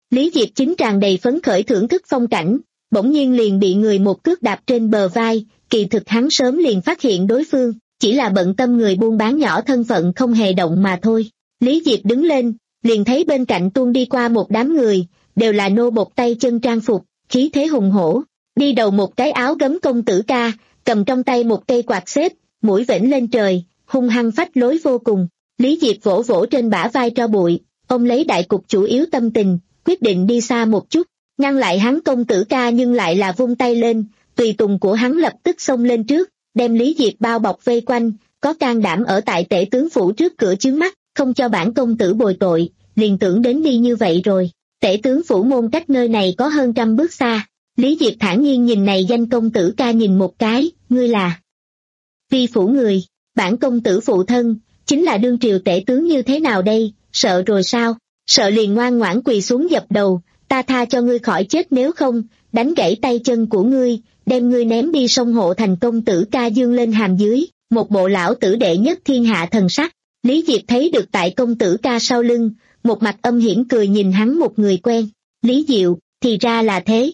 Lý Diệp chính tràn đầy phấn khởi thưởng thức phong cảnh, bỗng nhiên liền bị người một cước đạp trên bờ vai, kỳ thực hắn sớm liền phát hiện đối phương, chỉ là bận tâm người buôn bán nhỏ thân phận không hề động mà thôi. Lý Diệp đứng lên, liền thấy bên cạnh tuôn đi qua một đám người, đều là nô bộc tay chân trang phục, khí thế hùng hổ, đi đầu một cái áo gấm công tử ca, cầm trong tay một cây quạt xếp, mũi vểnh lên trời, hung hăng phách lối vô cùng. Lý Diệp vỗ vỗ trên bả vai tro bụi, ông lấy đại cục chủ yếu tâm tình, quyết định đi xa một chút, ngăn lại hắn công tử ca nhưng lại là vung tay lên, tùy tùng của hắn lập tức xông lên trước, đem Lý Diệp bao bọc vây quanh, có can đảm ở tại tể tướng phủ trước cửa chướng mắt, không cho bản công tử bồi tội, liền tưởng đến đi như vậy rồi. Tể tướng phủ môn cách nơi này có hơn trăm bước xa. Lý Diệp thản nhiên nhìn này danh công tử ca nhìn một cái, ngươi là Vi phủ người, bản công tử phụ thân, chính là đương triều tể tướng như thế nào đây, sợ rồi sao, sợ liền ngoan ngoãn quỳ xuống dập đầu, ta tha cho ngươi khỏi chết nếu không, đánh gãy tay chân của ngươi, đem ngươi ném đi sông Hộ Thành. Công tử ca dương lên hàm dưới, một bộ lão tử đệ nhất thiên hạ thần sắc. Lý Diệp thấy được tại công tử ca sau lưng, một mặt âm hiểm cười nhìn hắn một người quen, Lý Diệu, thì ra là thế.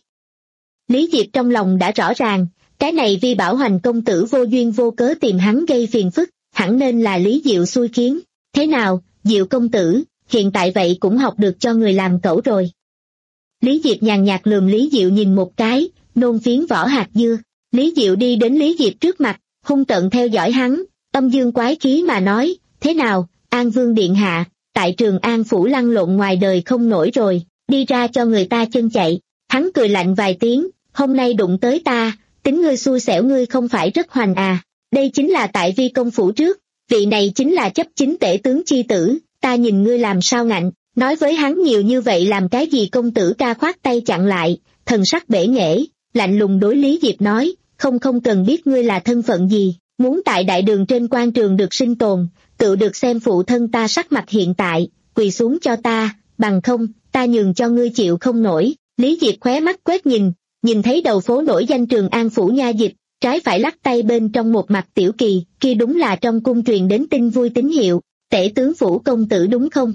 Lý Diệp trong lòng đã rõ ràng, cái này Vi Bảo Hoành công tử vô duyên vô cớ tìm hắn gây phiền phức, hẳn nên là Lý Diệu xui khiến. Thế nào, Diệu công tử, hiện tại vậy cũng học được cho người làm cẩu rồi. Lý Diệp nhàn nhạt lườm Lý Diệu nhìn một cái, nôn phiến vỏ hạt dưa. Lý Diệu đi đến Lý Diệp trước mặt, hung tợn theo dõi hắn, âm dương quái khí mà nói, thế nào, An Vương điện hạ, tại Trường An phủ lăn lộn ngoài đời không nổi rồi, đi ra cho người ta chân chạy. Hắn cười lạnh vài tiếng, hôm nay đụng tới ta, tính ngươi xui xẻo, ngươi không phải rất hoành à, đây chính là tại Vi công phủ trước, vị này chính là chấp chính tể tướng chi tử, ta nhìn ngươi làm sao ngạnh, nói với hắn nhiều như vậy làm cái gì. Công tử ca khoát tay chặn lại, thần sắc bể nghệ, lạnh lùng đối Lý Diệp nói, không không cần biết ngươi là thân phận gì, muốn tại đại đường trên quan trường được sinh tồn, tự được xem phụ thân ta sắc mặt hiện tại, quỳ xuống cho ta, bằng không, ta nhường cho ngươi chịu không nổi. Lý Diệp khóe mắt quét nhìn, nhìn thấy đầu phố nổi danh Trường An phủ nha dịch, trái phải lắc tay bên trong một mặt tiểu kỳ, kia đúng là trong cung truyền đến tin vui tín hiệu, tể tướng phủ công tử đúng không?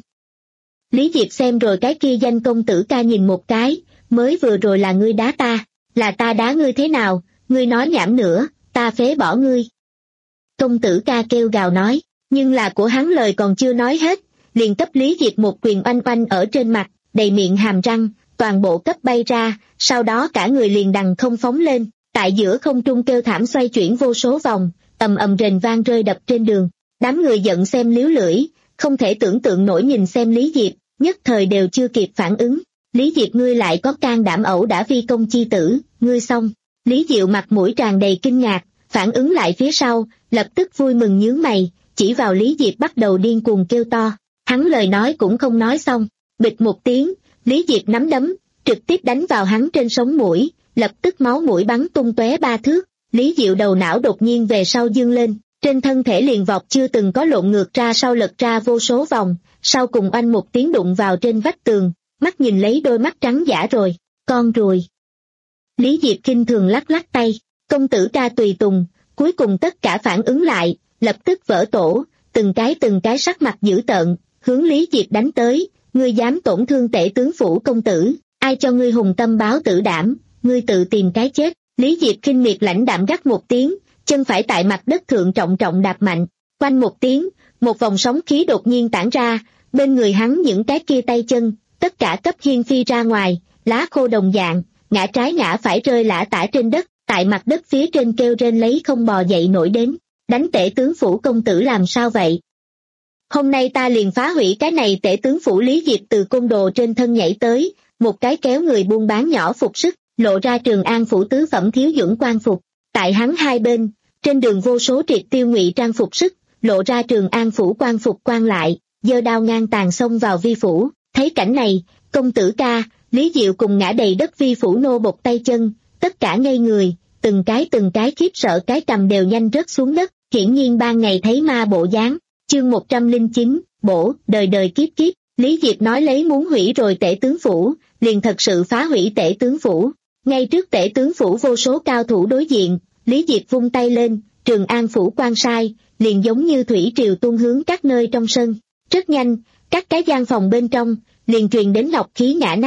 Lý Diệp xem rồi cái kia danh công tử ca nhìn một cái, mới vừa rồi là ngươi đá ta, là ta đá ngươi thế nào, ngươi nói nhảm nữa, ta phế bỏ ngươi. Công tử ca kêu gào nói, nhưng là của hắn lời còn chưa nói hết, liền cấp Lý Diệp một quyền oanh oanh ở trên mặt, đầy miệng hàm răng, toàn bộ cấp bay ra, sau đó cả người liền đằng không phóng lên, tại giữa không trung kêu thảm xoay chuyển vô số vòng, ầm ầm rền vang rơi đập trên đường. Đám người giận xem líu lưỡi, không thể tưởng tượng nổi nhìn xem Lý Diệp, nhất thời đều chưa kịp phản ứng. Lý Diệp, ngươi lại có can đảm ẩu đả Vi công chi tử, ngươi xong. Lý Diệu mặt mũi tràn đầy kinh ngạc, phản ứng lại phía sau, lập tức vui mừng nhướng mày, chỉ vào Lý Diệp bắt đầu điên cuồng kêu to. Hắn lời nói cũng không nói xong, bịch một tiếng, Lý Diệp nắm đấm, trực tiếp đánh vào hắn trên sống mũi, lập tức máu mũi bắn tung tóe ba thước. Lý Diệu đầu não đột nhiên về sau dương lên, trên thân thể liền vọt chưa từng có lộn ngược ra sau lật ra vô số vòng, sau cùng oanh một tiếng đụng vào trên vách tường, mắt nhìn lấy đôi mắt trắng dã rồi, con ruồi. Lý Diệp khinh thường lắc lắc tay, công tử ca tùy tùng, cuối cùng tất cả phản ứng lại, lập tức vỡ tổ, từng cái từng cái sắc mặt dữ tợn, hướng Lý Diệp đánh tới, ngươi dám tổn thương tể tướng phủ công tử, ai cho ngươi hùng tâm báo tử đảm, ngươi tự tìm cái chết. Lý Diệp khinh miệt lãnh đạm gắt một tiếng, chân phải tại mặt đất thượng trọng trọng đạp mạnh, quanh một tiếng, một vòng sóng khí đột nhiên tản ra, bên người hắn những cái kia tay chân, tất cả cấp hiên phi ra ngoài, lá khô đồng dạng, ngã trái ngã phải rơi lả tả trên đất, tại mặt đất phía trên kêu rên lấy không bò dậy nổi đến, đánh tể tướng phủ công tử làm sao vậy? Hôm nay ta liền phá hủy cái này tể tướng phủ. Lý Diệp từ côn đồ trên thân nhảy tới, một cái kéo người buôn bán nhỏ phục sức, lộ ra Trường An phủ tứ phẩm thiếu dưỡng quan phục, tại hắn hai bên, trên đường vô số triệt tiêu ngụy trang phục sức, lộ ra Trường An phủ quan phục quan lại, giơ đao ngang tàn xông vào Vi phủ. Thấy cảnh này, công tử ca, Lý Diệu cùng ngã đầy đất Vi phủ nô bộc tay chân, tất cả ngây người, từng cái từng cái khiếp sợ cái cầm đều nhanh rớt xuống đất, hiển nhiên ban ngày thấy ma bộ dáng. Chương một trăm lẻ chín, bổ, đời đời kiếp kiếp. Lý Diệp nói lấy muốn hủy rồi tể tướng phủ, liền thật sự phá hủy tể tướng phủ. Ngay trước tể tướng phủ vô số cao thủ đối diện, Lý Diệp vung tay lên, Trường An phủ quan sai, liền giống như thủy triều tuôn hướng các nơi trong sân. Rất nhanh, các cái gian phòng bên trong, liền truyền đến lọc khí nhã nát,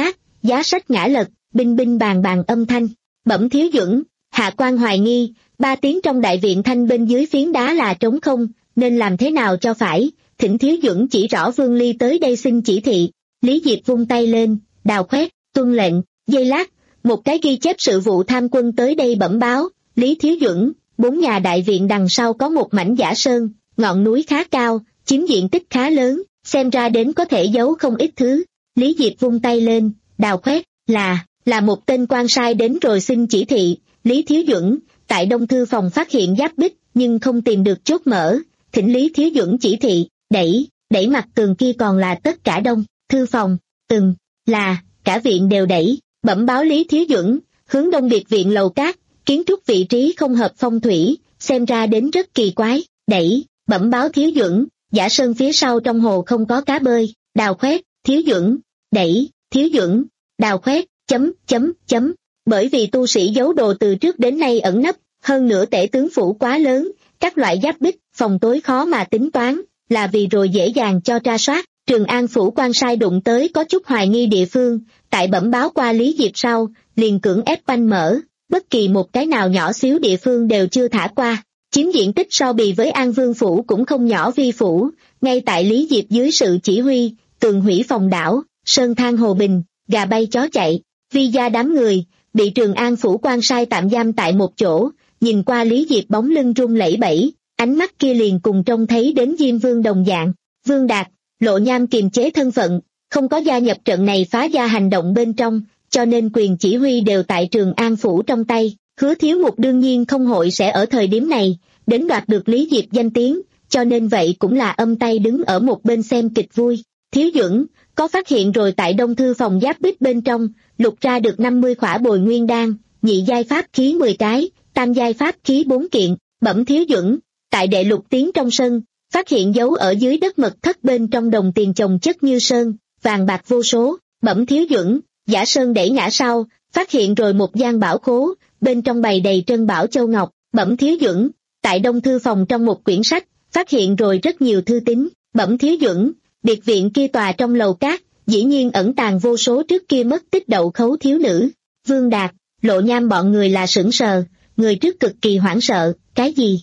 giá sách ngã lật, binh binh bàn bàn âm thanh. Bẩm thiếu chuẩn, hạ quan hoài nghi, ba tiếng trong đại viện thanh bên dưới phiến đá là trống không, nên làm thế nào cho phải, thỉnh thiếu chuẩn chỉ rõ Vương Ly tới đây xin chỉ thị. Lý Diệp vung tay lên, đào khoét, tuân lệnh. Giây lát, một cái ghi chép sự vụ tham quân tới đây bẩm báo, Lý thiếu chuẩn, bốn nhà đại viện đằng sau có một mảnh giả sơn, ngọn núi khá cao, chiếm diện tích khá lớn, xem ra đến có thể giấu không ít thứ. Lý Diệp vung tay lên, đào khoét, là, là một tên quan sai đến rồi xin chỉ thị. Lý thiếu chuẩn, tại Đông Thư phòng phát hiện giáp bích, nhưng không tìm được chốt mở, thỉnh Lý thiếu chuẩn chỉ thị. Đẩy, đẩy mặt tường kia còn là tất cả Đông Thư phòng, từng, là, cả viện đều đẩy. Bẩm báo Lý thiếu chuẩn, hướng đông biệt viện lầu cát, kiến trúc vị trí không hợp phong thủy, xem ra đến rất kỳ quái. Đẩy, bẩm báo thiếu chuẩn, giả sơn phía sau trong hồ không có cá bơi. Đào khoét, thiếu chuẩn, đẩy, thiếu chuẩn, đào khoét, chấm, chấm, chấm. Bởi vì tu sĩ giấu đồ từ trước đến nay ẩn nấp, hơn nữa tể tướng phủ quá lớn, các loại giáp bích, phòng tối khó mà tính toán, là vì rồi dễ dàng cho tra soát. Trường An phủ quan sai đụng tới có chút hoài nghi địa phương, tại bẩm báo qua Lý Diệp sau, liền cưỡng ép banh mở, bất kỳ một cái nào nhỏ xíu địa phương đều chưa thả qua. Chiếm diện tích so bì với An Vương phủ cũng không nhỏ vi phủ, ngay tại Lý Diệp dưới sự chỉ huy, tường hủy phòng đảo, sơn than hồ bình, gà bay chó chạy, vi gia đám người, bị Trường An phủ quan sai tạm giam tại một chỗ, nhìn qua Lý Diệp bóng lưng run lẩy bẩy, ánh mắt kia liền cùng trông thấy đến Diêm Vương đồng dạng. Vương Đạt, Lộ Nham kiềm chế thân phận, không có gia nhập trận này phá gia hành động bên trong, cho nên quyền chỉ huy đều tại Trường An phủ trong tay. Hứa Thiếu Mục đương nhiên không hội sẽ ở thời điểm này đến đoạt được Lý Diệp danh tiếng, cho nên vậy cũng là âm tay đứng ở một bên xem kịch vui. Thiếu chuẩn, có phát hiện rồi tại Đông Thư phòng giáp bích bên trong, lục ra được năm mươi khỏa bồi nguyên đan, nhị giai pháp khí mười cái, tam giai pháp khí bốn kiện. Bẩm thiếu chuẩn, tại đệ lục tiến trong sân, phát hiện dấu ở dưới đất mật thất bên trong đồng tiền chồng chất như sơn, vàng bạc vô số. Bẩm thiếu chuẩn, giả sơn đẩy ngã sau, phát hiện rồi một gian bảo khố, bên trong bày đầy trân bảo châu ngọc. Bẩm thiếu chuẩn, tại Đông Thư phòng trong một quyển sách, phát hiện rồi rất nhiều thư tín. Bẩm thiếu chuẩn, biệt viện kia tòa trong lầu cát, dĩ nhiên ẩn tàng vô số trước kia mất tích đậu khấu thiếu nữ. Vương Đạt, Lộ Nham bọn người là sững sờ, người trước cực kỳ hoảng sợ, cái gì?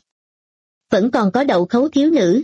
Vẫn còn có đậu khấu thiếu nữ.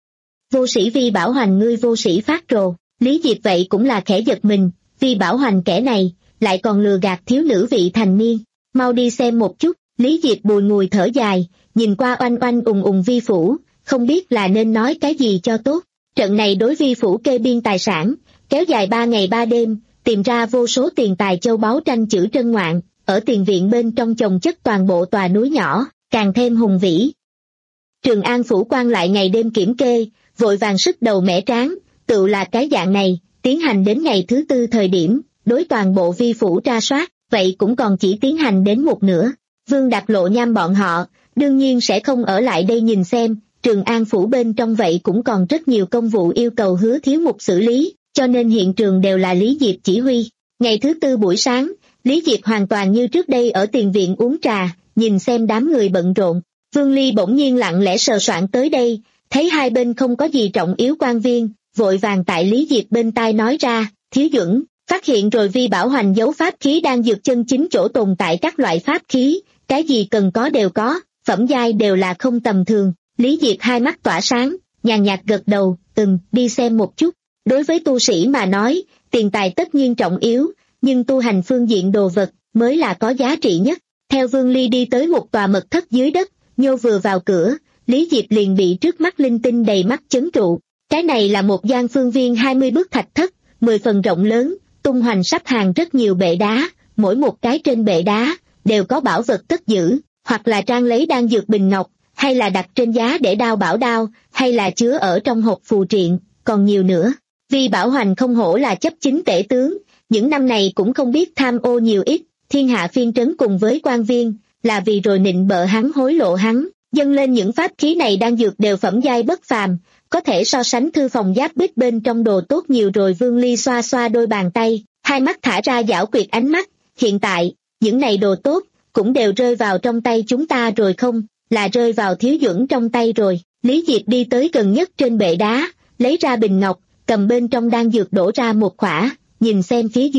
Vô sĩ Vi Bảo Hoành ngươi vô sĩ phát rồ. Lý Diệp vậy cũng là khẽ giật mình, Vi Bảo Hoành kẻ này, lại còn lừa gạt thiếu nữ vị thành niên. Mau đi xem một chút. Lý Diệp bùi ngùi thở dài, nhìn qua oanh oanh ùng ùng vi phủ, không biết là nên nói cái gì cho tốt. Trận này đối vi phủ kê biên tài sản, kéo dài ba ngày ba đêm, tìm ra vô số tiền tài châu báu tranh chữ trân ngoạn, ở tiền viện bên trong chồng chất toàn bộ tòa núi nhỏ, càng thêm hùng vĩ. Trường An phủ quan lại ngày đêm kiểm kê, vội vàng sức đầu mẻ tráng, tự là cái dạng này, tiến hành đến ngày thứ tư thời điểm, đối toàn bộ vi phủ tra soát, vậy cũng còn chỉ tiến hành đến một nửa. Vương Đạt Lộ Nham bọn họ, đương nhiên sẽ không ở lại đây nhìn xem, Trường An phủ bên trong vậy cũng còn rất nhiều công vụ yêu cầu Hứa Thiếu Mục xử lý, cho nên hiện trường đều là Lý Diệp chỉ huy. Ngày thứ tư buổi sáng, Lý Diệp hoàn toàn như trước đây ở tiền viện uống trà, nhìn xem đám người bận rộn. Vương Ly bỗng nhiên lặng lẽ sờ soạn tới đây, thấy hai bên không có gì trọng yếu quan viên, vội vàng tại Lý Diệp bên tai nói ra, thiếu chuẩn, phát hiện rồi Vi Bảo Hoành giấu pháp khí đang dược chân chính chỗ tồn tại các loại pháp khí, cái gì cần có đều có, phẩm giai đều là không tầm thường. Lý Diệp hai mắt tỏa sáng, nhàn nhạt gật đầu, ừm, đi xem một chút. Đối với tu sĩ mà nói, tiền tài tất nhiên trọng yếu, nhưng tu hành phương diện đồ vật mới là có giá trị nhất. Theo Vương Ly đi tới một tòa mật thất dưới đất, nhô vừa vào cửa, Lý Diệp liền bị trước mắt linh tinh đầy mắt chấn trụ. Cái này là một gian phương viên hai mươi bước thạch thất, mười phần rộng lớn, tung hoành sắp hàng rất nhiều bệ đá, mỗi một cái trên bệ đá đều có bảo vật cất giữ, hoặc là trang lấy đan dược bình ngọc, hay là đặt trên giá để đao bảo đao, hay là chứa ở trong hộp phù triện, còn nhiều nữa. Vi Bảo Hoành không hổ là chấp chính tể tướng, những năm này cũng không biết tham ô nhiều ít, thiên hạ phiên trấn cùng với quan viên, là vì rồi nịnh bợ hắn hối lộ hắn, dâng lên những pháp khí này đan dược đều phẩm giai bất phàm, có thể so sánh thư phòng giáp bích bên trong đồ tốt nhiều rồi. Vương Ly xoa xoa đôi bàn tay, hai mắt thả ra giảo quyệt ánh mắt, hiện tại, những này đồ tốt, cũng đều rơi vào trong tay chúng ta rồi không, là rơi vào thiếu chuẩn trong tay rồi. Lý Diệp đi tới gần nhất trên bệ đá, lấy ra bình ngọc, cầm bên trong đan dược đổ ra một khỏa, nhìn xem phía dưới,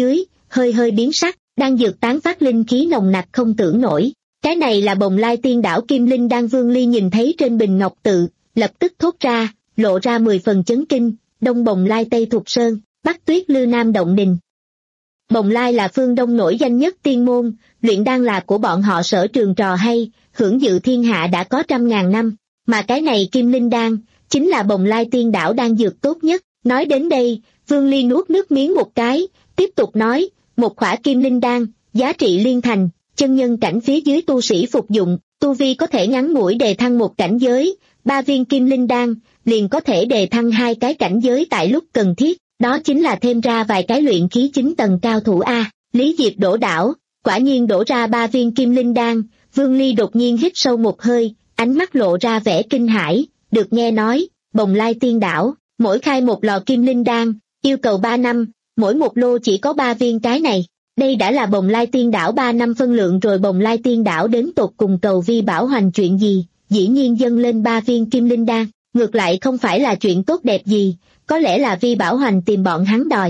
hơi hơi biến sắc, đang dược tán phát linh khí nồng nặc không tưởng nổi. Cái này là Bồng Lai Tiên Đảo Kim Linh Đan. Vương Ly nhìn thấy trên bình ngọc tự, lập tức thốt ra, lộ ra mười phần chấn kinh, Đông Bồng Lai Tây Thục Sơn, Bắc Tuyết Lư Nam Động Đình. Bồng Lai là phương Đông nổi danh nhất tiên môn, luyện đan là của bọn họ sở trường trò hay, hưởng dự thiên hạ đã có trăm ngàn năm, mà cái này Kim Linh Đan, chính là Bồng Lai Tiên Đảo đan dược tốt nhất. Nói đến đây, Vương Ly nuốt nước miếng một cái, tiếp tục nói, một khỏa Kim Linh Đan, giá trị liên thành, chân nhân cảnh phía dưới tu sĩ phục dụng, tu vi có thể ngắn ngủi đề thăng một cảnh giới, ba viên Kim Linh Đan, liền có thể đề thăng hai cái cảnh giới tại lúc cần thiết, đó chính là thêm ra vài cái luyện khí chín tầng cao thủ A. Lý Diệp đổ đảo, quả nhiên đổ ra ba viên Kim Linh Đan. Vương Ly đột nhiên hít sâu một hơi, ánh mắt lộ ra vẻ kinh hãi, được nghe nói, Bồng Lai Tiên Đảo, mỗi khai một lò Kim Linh Đan, yêu cầu ba năm, mỗi một lô chỉ có ba viên cái này. Đây đã là Bồng Lai Tiên Đảo ba năm phân lượng rồi. Bồng Lai Tiên Đảo đến tột cùng cầu Vi Bảo Hoành chuyện gì, dĩ nhiên dâng lên ba viên Kim Linh Đan, ngược lại không phải là chuyện tốt đẹp gì, có lẽ là Vi Bảo Hoành tìm bọn hắn đòi.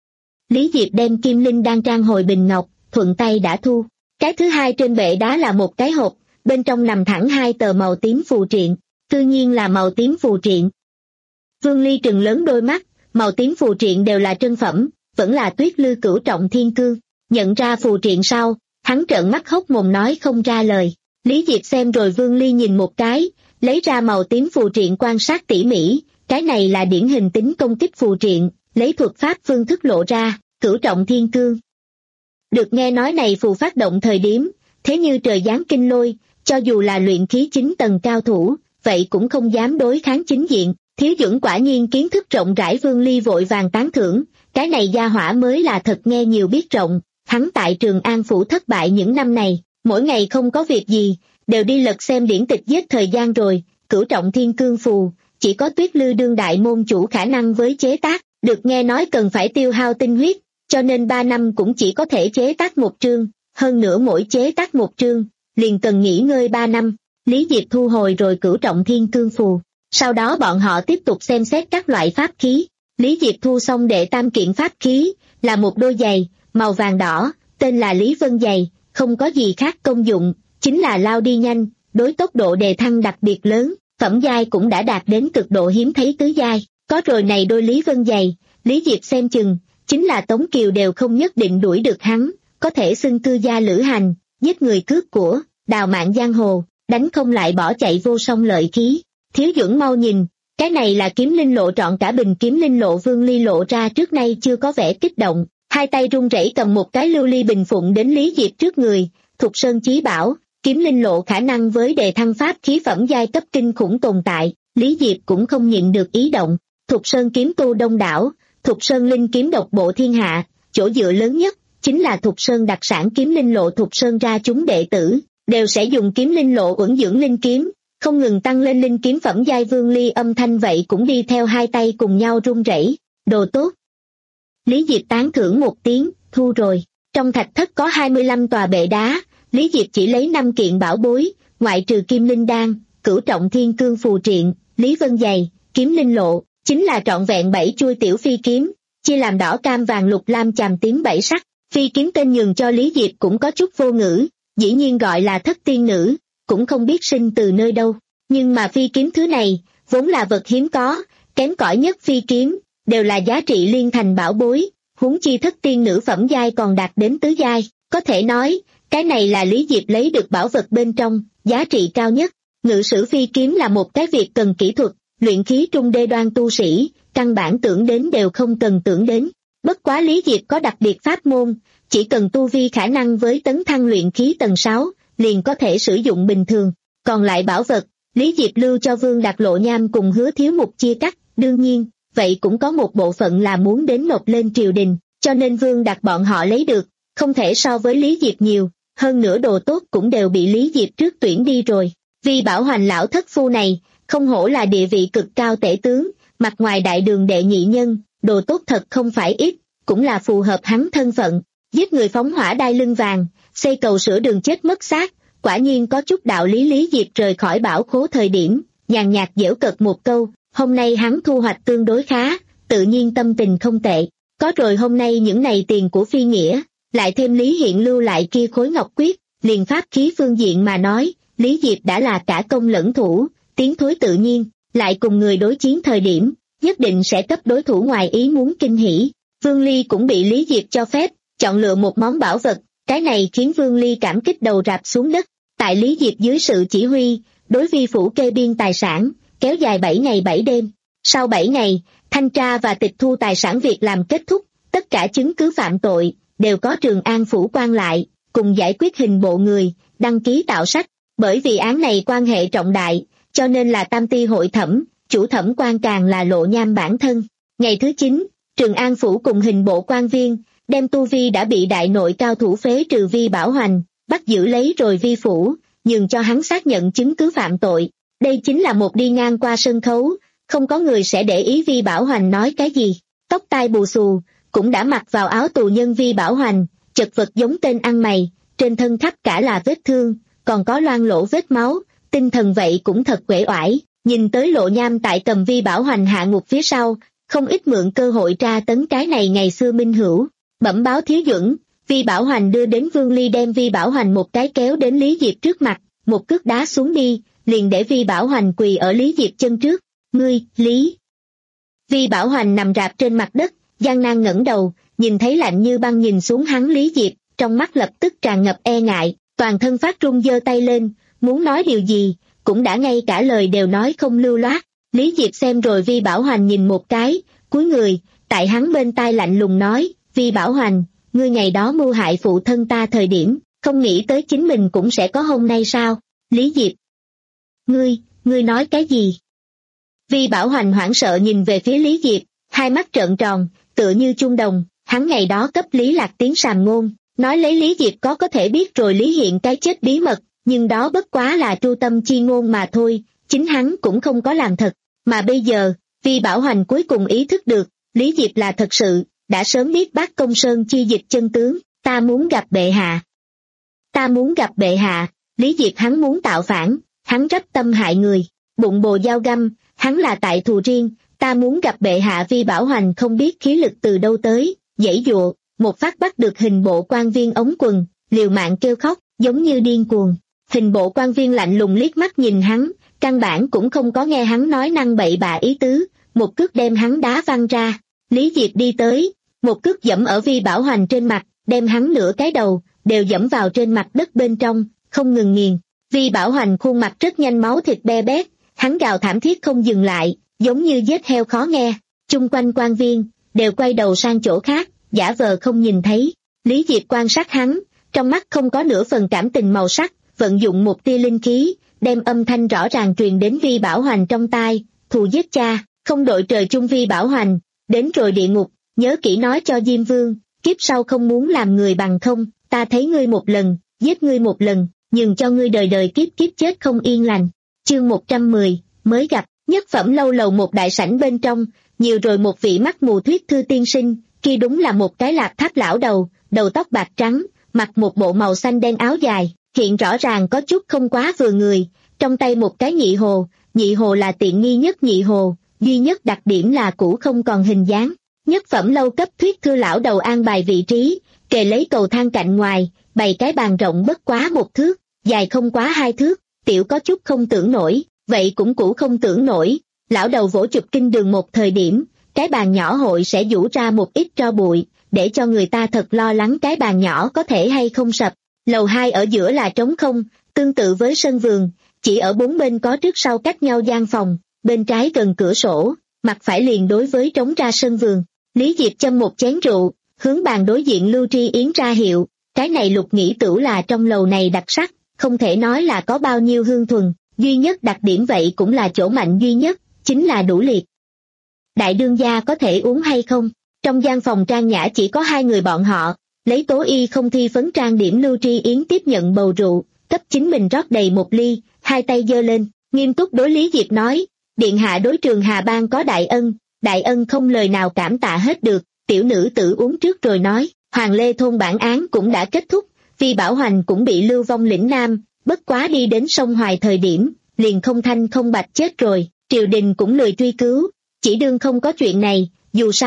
Lý Diệp đem Kim Linh Đan trang hồi bình ngọc, thuận tay đã thu. Cái thứ hai trên bệ đá là một cái hộp, bên trong nằm thẳng hai tờ màu tím phù triện, tự nhiên là màu tím phù triện. Vương Ly trừng lớn đôi mắt, màu tím phù triện đều là trân phẩm, vẫn là Tuyết Lư Cửu Trọng Thiên Cương. Nhận ra phù triện sau, hắn trợn mắt hốc mồm nói không ra lời. Lý Diệp xem rồi Vương Ly nhìn một cái, lấy ra màu tím phù triện quan sát tỉ mỉ, cái này là điển hình tính công kích phù triện, lấy thuật pháp phương thức lộ ra, Cửu Trọng Thiên Cương. Được nghe nói này phù phát động thời điểm, thế như trời giáng kinh lôi, cho dù là luyện khí chín tầng cao thủ, vậy cũng không dám đối kháng chính diện. Thiếu Duẩn quả nhiên kiến thức rộng rãi. Vương Ly vội vàng tán thưởng, cái này gia hỏa mới là thật nghe nhiều biết rộng. Hắn tại Trường An Phủ thất bại những năm này, mỗi ngày không có việc gì, đều đi lật xem điển tịch giết thời gian rồi. Cửu Trọng Thiên Cương phù, chỉ có Tuyết Lư đương đại môn chủ khả năng với chế tác, được nghe nói cần phải tiêu hao tinh huyết, cho nên ba năm cũng chỉ có thể chế tác một trương, hơn nữa mỗi chế tác một trương, liền cần nghỉ ngơi ba năm. Lý Diệp thu hồi rồi Cửu Trọng Thiên Cương phù, sau đó bọn họ tiếp tục xem xét các loại pháp khí. Lý Diệp thu xong đệ tam kiện pháp khí, là một đôi giày, màu vàng đỏ, tên là Lý Vân Giày, không có gì khác công dụng, chính là lao đi nhanh, đối tốc độ đề thăng đặc biệt lớn, phẩm giai cũng đã đạt đến cực độ hiếm thấy tứ giai. Có rồi này đôi Lý Vân Giày, Lý Diệp xem chừng, chính là Tống Kiều đều không nhất định đuổi được hắn, có thể xưng cư gia lữ hành, giết người cướp của, đào mạng giang hồ, đánh không lại bỏ chạy vô song lợi khí. Thiếu Duẩn mau nhìn, cái này là kiếm linh lộ trọn cả bình kiếm linh lộ. Vương Ly lộ ra trước nay chưa có vẻ kích động, hai tay run rẩy cầm một cái lưu ly bình phụng đến Lý Diệp trước người. Thục Sơn chí bảo, kiếm linh lộ khả năng với đề thăng pháp khí phẩm giai cấp kinh khủng tồn tại, Lý Diệp cũng không nhịn được ý động. Thục Sơn kiếm tu đông đảo, Thục Sơn linh kiếm độc bộ thiên hạ, chỗ dựa lớn nhất chính là Thục Sơn đặc sản kiếm linh lộ. Thục Sơn ra chúng đệ tử đều sẽ dùng kiếm linh lộ uẩn dưỡng linh kiếm, không ngừng tăng lên linh kiếm phẩm giai. Vương Ly âm thanh vậy cũng đi theo hai tay cùng nhau run rẩy. Đồ tốt. Lý Diệp tán thưởng một tiếng, thu rồi. Trong thạch thất có hai mươi lăm tòa bệ đá, Lý Diệp chỉ lấy năm kiện bảo bối, ngoại trừ Kim Linh Đan, Cửu Trọng Thiên Cương phù triện, Lý Vân Giày, kiếm linh lộ, chính là trọn vẹn bảy chuôi tiểu phi kiếm, chia làm đỏ cam vàng lục lam chàm tím bảy sắc. Phi kiếm tên nhường cho Lý Diệp cũng có chút vô ngữ, dĩ nhiên gọi là thất tiên nữ, cũng không biết sinh từ nơi đâu. Nhưng mà phi kiếm thứ này, vốn là vật hiếm có, kém cỏi nhất phi kiếm, đều là giá trị liên thành bảo bối, huống chi thất tiên nữ phẩm giai còn đạt đến tứ giai, có thể nói, cái này là Lý Diệp lấy được bảo vật bên trong, giá trị cao nhất. Ngự sử phi kiếm là một cái việc cần kỹ thuật, luyện khí trung đê đoan tu sĩ, căn bản tưởng đến đều không cần tưởng đến. Bất quá Lý Diệp có đặc biệt pháp môn, chỉ cần tu vi khả năng với tấn thăng luyện khí tầng sáu, liền có thể sử dụng bình thường. Còn lại bảo vật, Lý Diệp lưu cho Vương Đạt Lộ Nham cùng Hứa Thiếu Mục chia cắt, đương nhiên, vậy cũng có một bộ phận là muốn đến nộp lên triều đình, cho nên Vương Đạt bọn họ lấy được, không thể so với Lý Diệp nhiều, hơn nữa đồ tốt cũng đều bị Lý Diệp trước tuyển đi rồi. Vì Bảo Hoành lão thất phu này, không hổ là địa vị cực cao tể tướng, mặt ngoài đại đường đệ nhị nhân, đồ tốt thật không phải ít, cũng là phù hợp hắn thân phận. Giết người phóng hỏa đai lưng vàng, xây cầu sửa đường chết mất xác, quả nhiên có chút đạo lý. Lý Diệp rời khỏi bảo khố thời điểm, nhàn nhạt giễu cợt một câu, hôm nay hắn thu hoạch tương đối khá, tự nhiên tâm tình không tệ. Có rồi hôm nay những này tiền của phi nghĩa, lại thêm Lý Hiện lưu lại kia khối ngọc quyết, liền pháp khí phương diện mà nói, Lý Diệp đã là cả công lẫn thủ, tiến thối tự nhiên, lại cùng người đối chiến thời điểm, nhất định sẽ cấp đối thủ ngoài ý muốn kinh hỉ. Vương Ly cũng bị Lý Diệp cho phép, chọn lựa một món bảo vật, cái này khiến Vương Ly cảm kích đầu rạp xuống đất. Tại Lý Diệp dưới sự chỉ huy, đối vi phủ kê biên tài sản, kéo dài bảy ngày bảy đêm. Sau bảy ngày, thanh tra và tịch thu tài sản việc làm kết thúc, tất cả chứng cứ phạm tội, đều có Trường An phủ quan lại, cùng giải quyết hình bộ người, đăng ký tạo sách. Bởi vì án này quan hệ trọng đại, cho nên là tam ti hội thẩm, chủ thẩm quan càng là Lộ Nham bản thân. Ngày thứ chín, Trường An phủ cùng hình bộ quan viên, đem tu vi đã bị đại nội cao thủ phế trừ Vi Bảo Hoành, bắt giữ lấy rồi vi phủ, nhường cho hắn xác nhận chứng cứ phạm tội. Đây chính là một đi ngang qua sân khấu, không có người sẽ để ý Vi Bảo Hoành nói cái gì. Tóc tai bù xù, cũng đã mặc vào áo tù nhân Vi Bảo Hoành, chật vật giống tên ăn mày, trên thân khắp cả là vết thương, còn có loang lỗ vết máu, tinh thần vậy cũng thật uể oải. Nhìn tới Lộ Nham tại cầm Vi Bảo Hoành hạ ngục phía sau, không ít mượn cơ hội tra tấn cái này ngày xưa minh hữu. Bẩm báo thiếu chuẩn, Vi Bảo Hoành đưa đến Vương Ly đem Vi Bảo Hoành một cái kéo đến Lý Diệp trước mặt, một cước đá xuống đi, liền để Vi Bảo Hoành quỳ ở Lý Diệp chân trước. Ngươi, Lý. Vi Bảo Hoành nằm rạp trên mặt đất, gian nan ngẩng đầu, nhìn thấy lạnh như băng nhìn xuống hắn Lý Diệp, trong mắt lập tức tràn ngập e ngại, toàn thân phát run giơ tay lên, muốn nói điều gì, cũng đã ngay cả lời đều nói không lưu loát. Lý Diệp xem rồi Vi Bảo Hoành nhìn một cái, cúi người, tại hắn bên tai lạnh lùng nói, Vi Bảo Hoành, ngươi ngày đó mưu hại phụ thân ta thời điểm, không nghĩ tới chính mình cũng sẽ có hôm nay sao? Lý Diệp. Ngươi, ngươi nói cái gì? Vi Bảo Hoành hoảng sợ nhìn về phía Lý Diệp, hai mắt trợn tròn, tựa như chuông đồng, hắn ngày đó cấp Lý Lạc tiếng sàm ngôn, nói lấy Lý Diệp có có thể biết rồi Lý Hiện cái chết bí mật, nhưng đó bất quá là tru tâm chi ngôn mà thôi, chính hắn cũng không có làm thật. Mà bây giờ, Vi Bảo Hoành cuối cùng ý thức được, Lý Diệp là thật sự, đã sớm biết Bác Công Sơn chi dịch chân tướng, ta muốn gặp bệ hạ. Ta muốn gặp bệ hạ, Lý Diệp hắn muốn tạo phản, hắn rắp tâm hại người, bụng bồ dao găm, hắn là tại thù riêng, ta muốn gặp bệ hạ. Vi Bảo Hoành không biết khí lực từ đâu tới, giãy giụa, một phát bắt được hình bộ quan viên ống quần, liều mạng kêu khóc, giống như điên cuồng. Hình bộ quan viên lạnh lùng liếc mắt nhìn hắn, căn bản cũng không có nghe hắn nói năng bậy bạ ý tứ, một cước đem hắn đá văng ra. Lý Diệp đi tới, một cước dẫm ở Vi Bảo Hoành trên mặt, đem hắn nửa cái đầu, đều dẫm vào trên mặt đất bên trong, không ngừng nghiền. Vi Bảo Hoành khuôn mặt rất nhanh máu thịt be bét, hắn gào thảm thiết không dừng lại, giống như giết heo khó nghe. Chung quanh quan viên, đều quay đầu sang chỗ khác, giả vờ không nhìn thấy. Lý Diệp quan sát hắn, trong mắt không có nửa phần cảm tình màu sắc, vận dụng một tia linh khí, đem âm thanh rõ ràng truyền đến Vi Bảo Hoành trong tai, thù giết cha, không đội trời chung. Vi Bảo Hoành, đến rồi địa ngục, nhớ kỹ nói cho Diêm Vương, kiếp sau không muốn làm người bằng không, ta thấy ngươi một lần, giết ngươi một lần, nhường cho ngươi đời đời kiếp kiếp chết không yên lành. Chương một trăm mười, mới gặp. Nhất phẩm lâu lầu một đại sảnh bên trong, nhiều rồi một vị mắt mù Thuyết Thư tiên sinh, kia đúng là một cái lạp tháp lão đầu, đầu tóc bạc trắng, mặc một bộ màu xanh đen áo dài, hiện rõ ràng có chút không quá vừa người, trong tay một cái nhị hồ, nhị hồ là tiện nghi nhất nhị hồ, duy nhất đặc điểm là cũ không còn hình dáng. Nhất phẩm lâu cấp Thuyết Thư lão đầu an bài vị trí, kề lấy cầu thang cạnh ngoài, bày cái bàn rộng bất quá một thước, dài không quá hai thước, tiểu có chút không tưởng nổi, vậy cũng cũ không tưởng nổi. Lão đầu vỗ chụp kinh đường một thời điểm, cái bàn nhỏ hội sẽ vũ ra một ít tro bụi, để cho người ta thật lo lắng cái bàn nhỏ có thể hay không sập. Lầu hai ở giữa là trống không, tương tự với sân vườn, chỉ ở bốn bên có trước sau cách nhau gian phòng, bên trái gần cửa sổ, mặt phải liền đối với trống ra sân vườn. Lý Diệp châm một chén rượu, hướng bàn đối diện Lưu Tri Yến ra hiệu, cái này Lục Nghĩ Tửu là trong lầu này đặc sắc, không thể nói là có bao nhiêu hương thuần, duy nhất đặc điểm vậy cũng là chỗ mạnh duy nhất, chính là đủ liệt. Đại đương gia có thể uống hay không? Trong gian phòng trang nhã chỉ có hai người bọn họ, lấy tố y không thi phấn trang điểm. Lưu Tri Yến tiếp nhận bầu rượu, cấp chính mình rót đầy một ly, hai tay giơ lên, nghiêm túc đối Lý Diệp nói, điện hạ đối Trường Hà Bang có đại ân, đại ân không lời nào cảm tạ hết được, tiểu nữ tự uống trước rồi nói. Hoàng Lê thôn bản án cũng đã kết thúc, Vi Bảo Hoành cũng bị lưu vong lĩnh Nam, bất quá đi đến sông Hoài thời điểm, liền không thanh không bạch chết rồi, triều đình cũng lười truy cứu, chỉ đương không có chuyện này, dù sao,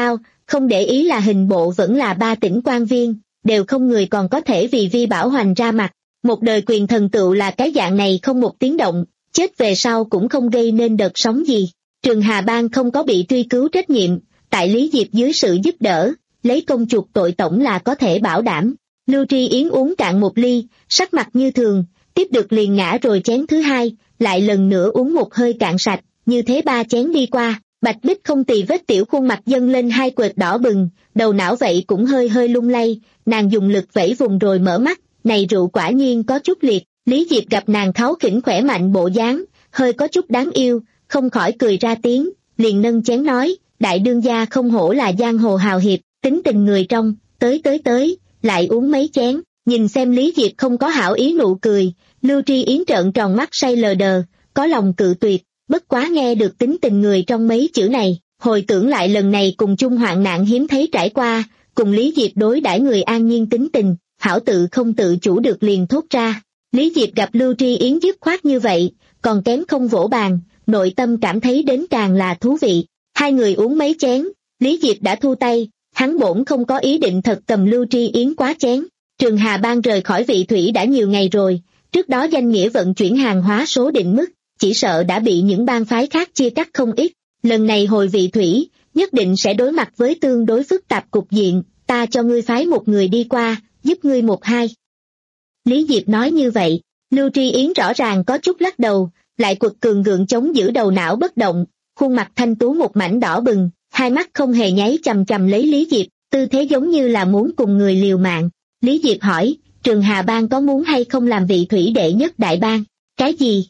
không để ý là hình bộ vẫn là ba tỉnh quan viên, đều không người còn có thể vì Vi Bảo Hoành ra mặt. Một đời quyền thần tựu là cái dạng này không một tiếng động, chết về sau cũng không gây nên đợt sóng gì. Trường Hà Bang không có bị truy cứu trách nhiệm, tại Lý Diệp dưới sự giúp đỡ, lấy công chuộc tội tổng là có thể bảo đảm. Lưu Tri Yến uống cạn một ly, sắc mặt như thường, tiếp được liền ngã rồi chén thứ hai, lại lần nữa uống một hơi cạn sạch, như thế ba chén đi qua, Bạch Bích không tì vết tiểu khuôn mặt dâng lên hai quệt đỏ bừng, đầu não vậy cũng hơi hơi lung lay, nàng dùng lực vẫy vùng rồi mở mắt, này rượu quả nhiên có chút liệt. Lý Diệp gặp nàng kháu khỉnh khỏe mạnh bộ dáng, hơi có chút đáng yêu, không khỏi cười ra tiếng, liền nâng chén nói, đại đương gia không hổ là giang hồ hào hiệp, tính tình người trong, tới tới tới, lại uống mấy chén. Nhìn xem Lý Diệp không có hảo ý nụ cười, Lưu Tri Yến trợn tròn mắt say lờ đờ, có lòng cự tuyệt, bất quá nghe được tính tình người trong mấy chữ này, hồi tưởng lại lần này cùng chung hoạn nạn hiếm thấy trải qua, cùng Lý Diệp đối đãi người an nhiên tính tình, hảo tự không tự chủ được liền thốt ra. Lý Diệp gặp Lưu Tri Yến dứt khoát như vậy, còn kém không vỗ bàn, nội tâm cảm thấy đến càng là thú vị. Hai người uống mấy chén, Lý Diệp đã thu tay, hắn bổn không có ý định thật cầm Lưu Tri Yến quá chén. Trường Hà Bang rời khỏi Vị Thủy đã nhiều ngày rồi, trước đó danh nghĩa vận chuyển hàng hóa số định mức, chỉ sợ đã bị những bang phái khác chia cắt không ít. Lần này hồi Vị Thủy, nhất định sẽ đối mặt với tương đối phức tạp cục diện, ta cho ngươi phái một người đi qua, giúp ngươi một hai. Lý Diệp nói như vậy, Lưu Tri Yến rõ ràng có chút lắc đầu, lại quật cường gượng chống giữ đầu não bất động, khuôn mặt thanh tú một mảnh đỏ bừng, hai mắt không hề nháy chằm chằm lấy Lý Diệp, tư thế giống như là muốn cùng người liều mạng. Lý Diệp hỏi, Trường Hà Bang có muốn hay không làm Vị Thủy đệ nhất đại bang? Cái gì?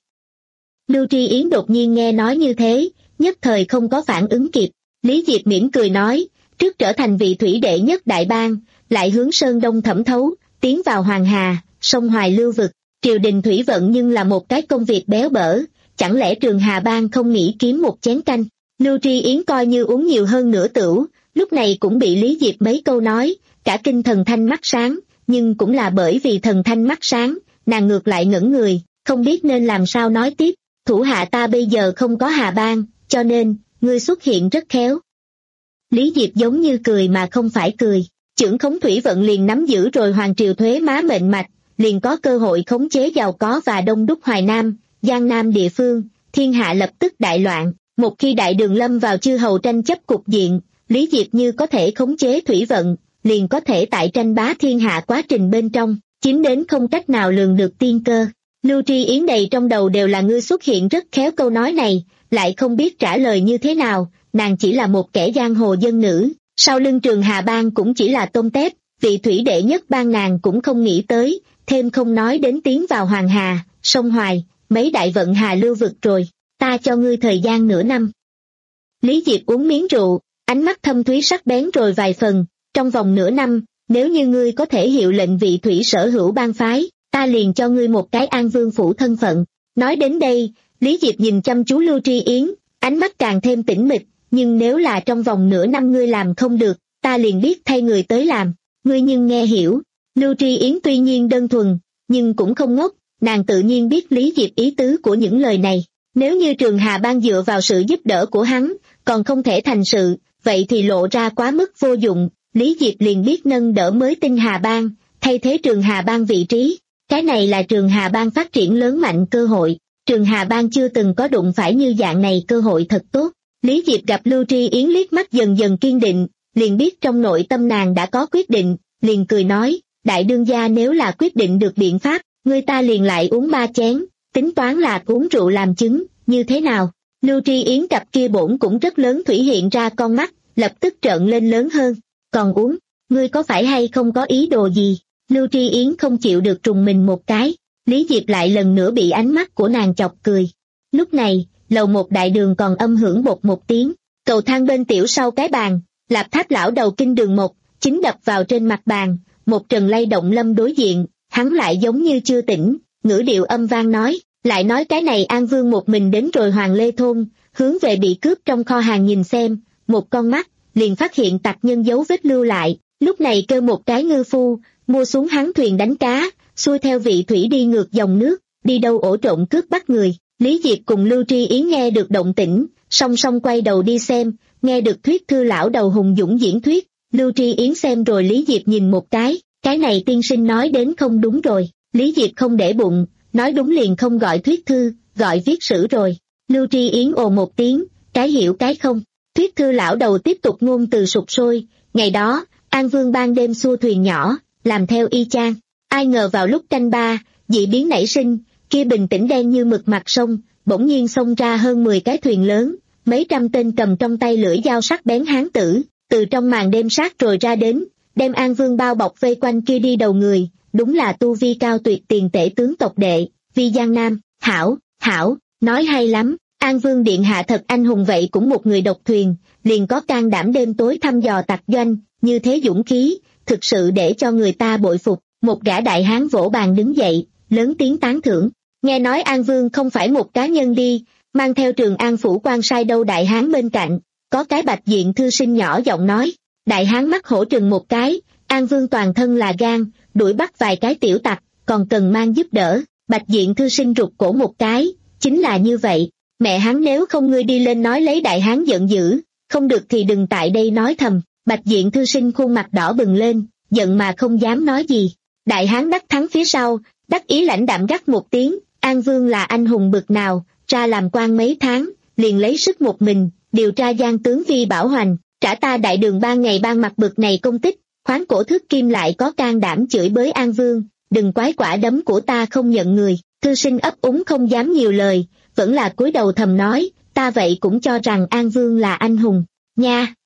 Lưu Tri Yến đột nhiên nghe nói như thế, nhất thời không có phản ứng kịp. Lý Diệp mỉm cười nói, trước trở thành Vị Thủy đệ nhất đại bang, lại hướng Sơn Đông thẩm thấu, tiến vào Hoàng Hà, sông Hoài lưu vực, triều đình thủy vận nhưng là một cái công việc béo bở, chẳng lẽ Trường Hà Bang không nghĩ kiếm một chén canh? Lưu Tri Yến coi như uống nhiều hơn nửa tửu, lúc này cũng bị Lý Diệp mấy câu nói, cả kinh thần thanh mắt sáng, nhưng cũng là bởi vì thần thanh mắt sáng, nàng ngược lại ngẩn người, không biết nên làm sao nói tiếp. Thủ hạ ta bây giờ không có Hà Bang, cho nên, ngươi xuất hiện rất khéo. Lý Diệp giống như cười mà không phải cười, chưởng khống thủy vận liền nắm giữ rồi hoàng triều thuế má mệnh mạch, liền có cơ hội khống chế giàu có và đông đúc Hoài Nam, Giang Nam địa phương, thiên hạ lập tức đại loạn. Một khi đại đường lâm vào chư hầu tranh chấp cục diện, Lý Diệp như có thể khống chế thủy vận, liền có thể tại tranh bá thiên hạ quá trình bên trong, chiếm đến không cách nào lường được tiên cơ. Lưu Tri Yến đầy trong đầu đều là ngươi xuất hiện rất khéo câu nói này, lại không biết trả lời như thế nào, nàng chỉ là một kẻ giang hồ dân nữ, sau lưng Trường Hà Bang cũng chỉ là tôm tép, Vị Thủy đệ nhất bang nàng cũng không nghĩ tới, thêm không nói đến tiến vào Hoàng Hà, sông Hoài, mấy đại vận hà lưu vực rồi, ta cho ngươi thời gian nửa năm. Lý Diệp uống miếng rượu, ánh mắt thâm thúy sắc bén rồi vài phần, trong vòng nửa năm, nếu như ngươi có thể hiệu lệnh Vị Thủy sở hữu bang phái, ta liền cho ngươi một cái An Vương phủ thân phận. Nói đến đây, Lý Diệp nhìn chăm chú Lưu Tri Yến, ánh mắt càng thêm tĩnh mịch, nhưng nếu là trong vòng nửa năm ngươi làm không được, ta liền biết thay người tới làm, ngươi nhưng nghe hiểu. Lưu Tri Yến tuy nhiên đơn thuần, nhưng cũng không ngốc, nàng tự nhiên biết Lý Diệp ý tứ của những lời này. Nếu như Trường Hà Bang dựa vào sự giúp đỡ của hắn, còn không thể thành sự, vậy thì lộ ra quá mức vô dụng, Lý Diệp liền biết nâng đỡ mới tinh Hà Bang, thay thế Trường Hà Bang vị trí. Cái này là Trường Hà Bang phát triển lớn mạnh cơ hội, Trường Hà Bang chưa từng có đụng phải như dạng này cơ hội thật tốt. Lý Diệp gặp Lưu Tri Yến liếc mắt dần dần kiên định, liền biết trong nội tâm nàng đã có quyết định, liền cười nói, đại đương gia nếu là quyết định được biện pháp, người ta liền lại uống ba chén, tính toán là uống rượu làm chứng, như thế nào? Lưu Tri Yến cặp kia bổn cũng rất lớn thủy hiện ra con mắt, lập tức trợn lên lớn hơn, còn uống, ngươi có phải hay không có ý đồ gì? Lưu Tri Yến không chịu được trùng mình một cái, Lý Diệp lại lần nữa bị ánh mắt của nàng chọc cười. Lúc này, lầu một đại đường còn âm hưởng bột một tiếng, cầu thang bên tiểu sau cái bàn, Lạp Tháp lão đầu kinh đường một, chính đập vào trên mặt bàn, một trần lay động lâm đối diện, hắn lại giống như chưa tỉnh, ngữ điệu âm vang nói, lại nói cái này An Vương một mình đến rồi Hoàng Lê Thôn, hướng về bị cướp trong kho hàng nhìn xem, một con mắt, liền phát hiện tặc nhân dấu vết lưu lại, lúc này kêu một cái ngư phu, mua xuống hắn thuyền đánh cá, xuôi theo Vị Thủy đi ngược dòng nước, đi đâu ổ trộn cướp bắt người. Lý Diệp cùng Lưu Tri Yến nghe được động tĩnh, song song quay đầu đi xem, nghe được thuyết thư lão đầu hùng dũng diễn thuyết, Lưu Tri Yến xem rồi Lý Diệp nhìn một cái, cái này tiên sinh nói đến không đúng rồi, Lý Diệp không để bụng, nói đúng liền không gọi thuyết thư, gọi viết sử rồi. Lưu Tri Yến ồ một tiếng, cái hiểu cái không. Thuyết thư lão đầu tiếp tục ngôn từ sục sôi, ngày đó, An Vương ban đêm xua thuyền nhỏ, làm theo y chang. Ai ngờ vào lúc canh ba, dị biến nảy sinh, kia bình tĩnh đen như mực mặt sông, bỗng nhiên xông ra hơn mười cái thuyền lớn, mấy trăm tên cầm trong tay lưỡi dao sắc bén hán tử, từ trong màn đêm sát rồi ra đến, đem An Vương bao bọc vây quanh kia đi đầu người, đúng là tu vi cao tuyệt tiền tể tướng tộc đệ, Vi Giang Nam. Hảo, hảo, nói hay lắm, An Vương điện hạ thật anh hùng, vậy cũng một người độc thuyền, liền có can đảm đêm tối thăm dò tặc doanh, như thế dũng khí, thực sự để cho người ta bội phục. Một gã đại hán vỗ bàn đứng dậy, lớn tiếng tán thưởng. Nghe nói An Vương không phải một cá nhân đi, mang theo Trường An phủ quan sai đâu. Đại hán bên cạnh, có cái bạch diện thư sinh nhỏ giọng nói. Đại hán mắt hổ trừng một cái, An Vương toàn thân là gan, đuổi bắt vài cái tiểu tặc, còn cần mang giúp đỡ. Bạch diện thư sinh rụt cổ một cái, chính là như vậy. Mẹ hắn, nếu không ngươi đi lên nói lấy. Đại hán giận dữ, không được thì đừng tại đây nói thầm. Bạch diện thư sinh khuôn mặt đỏ bừng lên, giận mà không dám nói gì. Đại hán đắc thắng phía sau, đắc ý lãnh đạm gắt một tiếng, An Vương là anh hùng bực nào, ra làm quan mấy tháng, liền lấy sức một mình, điều tra gian tướng Vi Bảo Hoành, trả ta đại đường ban ngày ban mặt bực này công tích, khoáng cổ thước kim lại có can đảm chửi bới An Vương, đừng quái quả đấm của ta không nhận người. Thư sinh ấp úng không dám nhiều lời, vẫn là cúi đầu thầm nói, ta vậy cũng cho rằng An Vương là anh hùng, nha.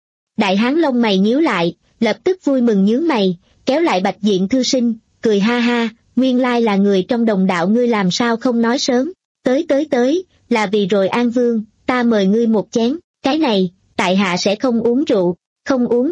Đại hán lông mày nhíu lại, lập tức vui mừng nhướng mày, kéo lại bạch diện thư sinh, cười ha ha, nguyên lai là người trong đồng đạo, ngươi làm sao không nói sớm, tới tới tới, là vì rồi An Vương, ta mời ngươi một chén, cái này, tại hạ sẽ không uống rượu, không uống.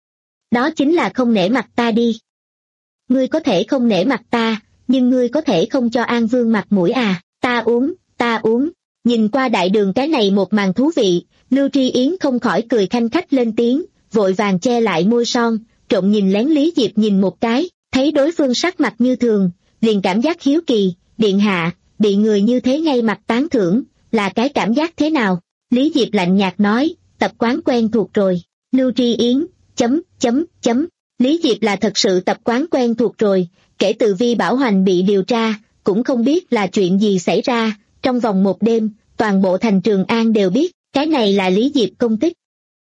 Đó chính là không nể mặt ta đi. Ngươi có thể không nể mặt ta, nhưng ngươi có thể không cho An Vương mặt mũi à, ta uống, ta uống. Nhìn qua đại đường cái này một màn thú vị, Lưu Tri Yến không khỏi cười khanh khách lên tiếng, vội vàng che lại môi son, trộm nhìn lén Lý Diệp nhìn một cái, thấy đối phương sắc mặt như thường, liền cảm giác hiếu kỳ, điện hạ, bị người như thế ngay mặt tán thưởng, là cái cảm giác thế nào? Lý Diệp lạnh nhạt nói, tập quán quen thuộc rồi. Lưu Tri Yến, chấm, chấm, chấm, Lý Diệp là thật sự tập quán quen thuộc rồi, kể từ Vi Bảo Hoành bị điều tra, cũng không biết là chuyện gì xảy ra, trong vòng một đêm, toàn bộ thành Trường An đều biết, cái này là Lý Diệp công tích.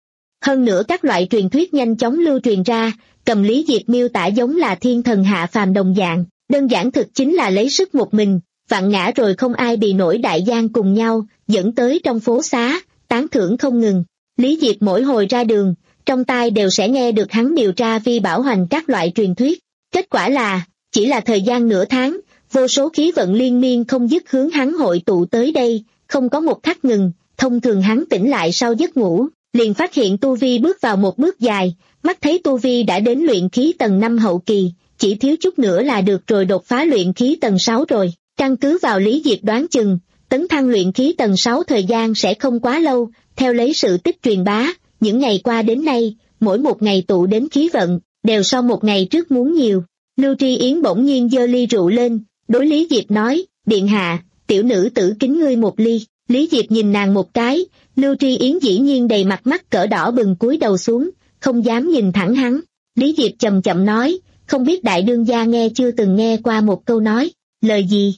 Hơn nữa các loại truyền thuyết nhanh chóng lưu truyền ra, cầm Lý Diệp miêu tả giống là thiên thần hạ phàm đồng dạng, đơn giản thực chính là lấy sức một mình, vạn ngã rồi không ai bị nổi đại gian cùng nhau, dẫn tới trong phố xá, tán thưởng không ngừng. Lý Diệp mỗi hồi ra đường, trong tai đều sẽ nghe được hắn điều tra Vi Bảo Hoành các loại truyền thuyết. Kết quả là, chỉ là thời gian nửa tháng, vô số khí vận liên miên không dứt hướng hắn hội tụ tới đây, không có một khắc ngừng. Thông thường hắn tỉnh lại sau giấc ngủ, liền phát hiện tu vi bước vào một bước dài, mắt thấy tu vi đã đến luyện khí tầng năm hậu kỳ, chỉ thiếu chút nữa là được rồi đột phá luyện khí tầng sáu rồi. Căn cứ vào Lý Diệp đoán chừng, tấn thăng luyện khí tầng sáu thời gian sẽ không quá lâu, theo lấy sự tích truyền bá, những ngày qua đến nay, mỗi một ngày tụ đến khí vận, đều so một ngày trước muốn nhiều. Lưu Tri Yến bỗng nhiên giơ ly rượu lên, đối Lý Diệp nói, điện hạ, tiểu nữ tử kính ngươi một ly. Lý Diệp nhìn nàng một cái, Lưu Tri Yến dĩ nhiên đầy mặt mắt cỡ đỏ bừng cúi đầu xuống, không dám nhìn thẳng hắn. Lý Diệp chậm chậm nói, không biết đại đương gia nghe chưa từng nghe qua một câu nói, lời gì?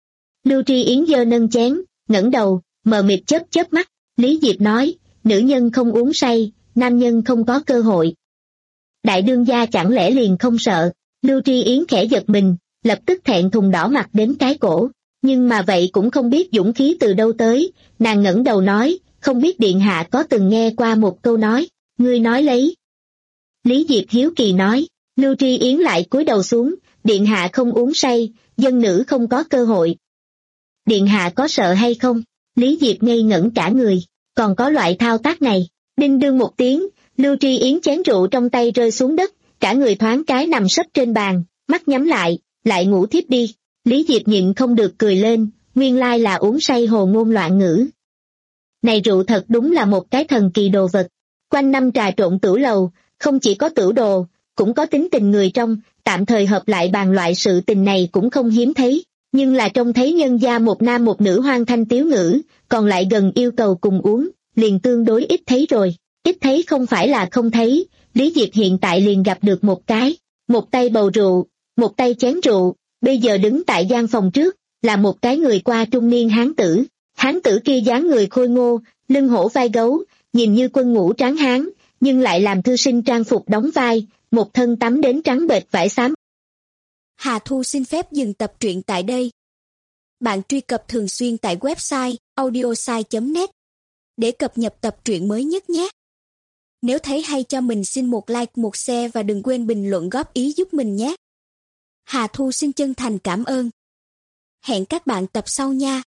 Lưu Tri Yến giơ nâng chén, ngẩng đầu, mờ mịt chớp chớp mắt. Lý Diệp nói, nữ nhân không uống say, nam nhân không có cơ hội. Đại đương gia chẳng lẽ liền không sợ? Lưu Tri Yến khẽ giật mình, lập tức thẹn thùng đỏ mặt đến cái cổ. Nhưng mà vậy cũng không biết dũng khí từ đâu tới, nàng ngẩng đầu nói, không biết điện hạ có từng nghe qua một câu nói, ngươi nói lấy. Lý Diệp hiếu kỳ nói, Lưu Tri Yến lại cúi đầu xuống, điện hạ không uống say, dân nữ không có cơ hội. Điện hạ có sợ hay không? Lý Diệp ngây ngẩn cả người, còn có loại thao tác này. Đinh đương một tiếng, Lưu Tri Yến chén rượu trong tay rơi xuống đất, cả người thoáng cái nằm sấp trên bàn, mắt nhắm lại, lại ngủ thiếp đi. Lý Diệp nhịn không được cười lên, nguyên lai là uống say hồ ngôn loạn ngữ. Này rượu thật đúng là một cái thần kỳ đồ vật. Quanh năm trà trộn tửu lầu, không chỉ có tửu đồ, cũng có tính tình người trong, tạm thời hợp lại bàn loại sự tình này cũng không hiếm thấy. nhưng là trông thấy nhân gia một nam một nữ hoang thanh tiếu ngữ, còn lại gần yêu cầu cùng uống, liền tương đối ít thấy rồi. Ít thấy không phải là không thấy, Lý Diệp hiện tại liền gặp được một cái, một tay bầu rượu, một tay chén rượu, bây giờ đứng tại gian phòng trước, là một cái người qua trung niên hán tử. Hán tử kia dáng người khôi ngô, lưng hổ vai gấu, nhìn như quân ngũ tráng hán, nhưng lại làm thư sinh trang phục đóng vai, một thân tắm đến trắng bệch vải xám. Hà Thu xin phép dừng tập truyện tại đây. Bạn truy cập thường xuyên tại website audiosai chấm net để cập nhật tập truyện mới nhất nhé. Nếu thấy hay cho mình xin một like, một share và đừng quên bình luận góp ý giúp mình nhé. Hà Thu xin chân thành cảm ơn. Hẹn các bạn tập sau nha.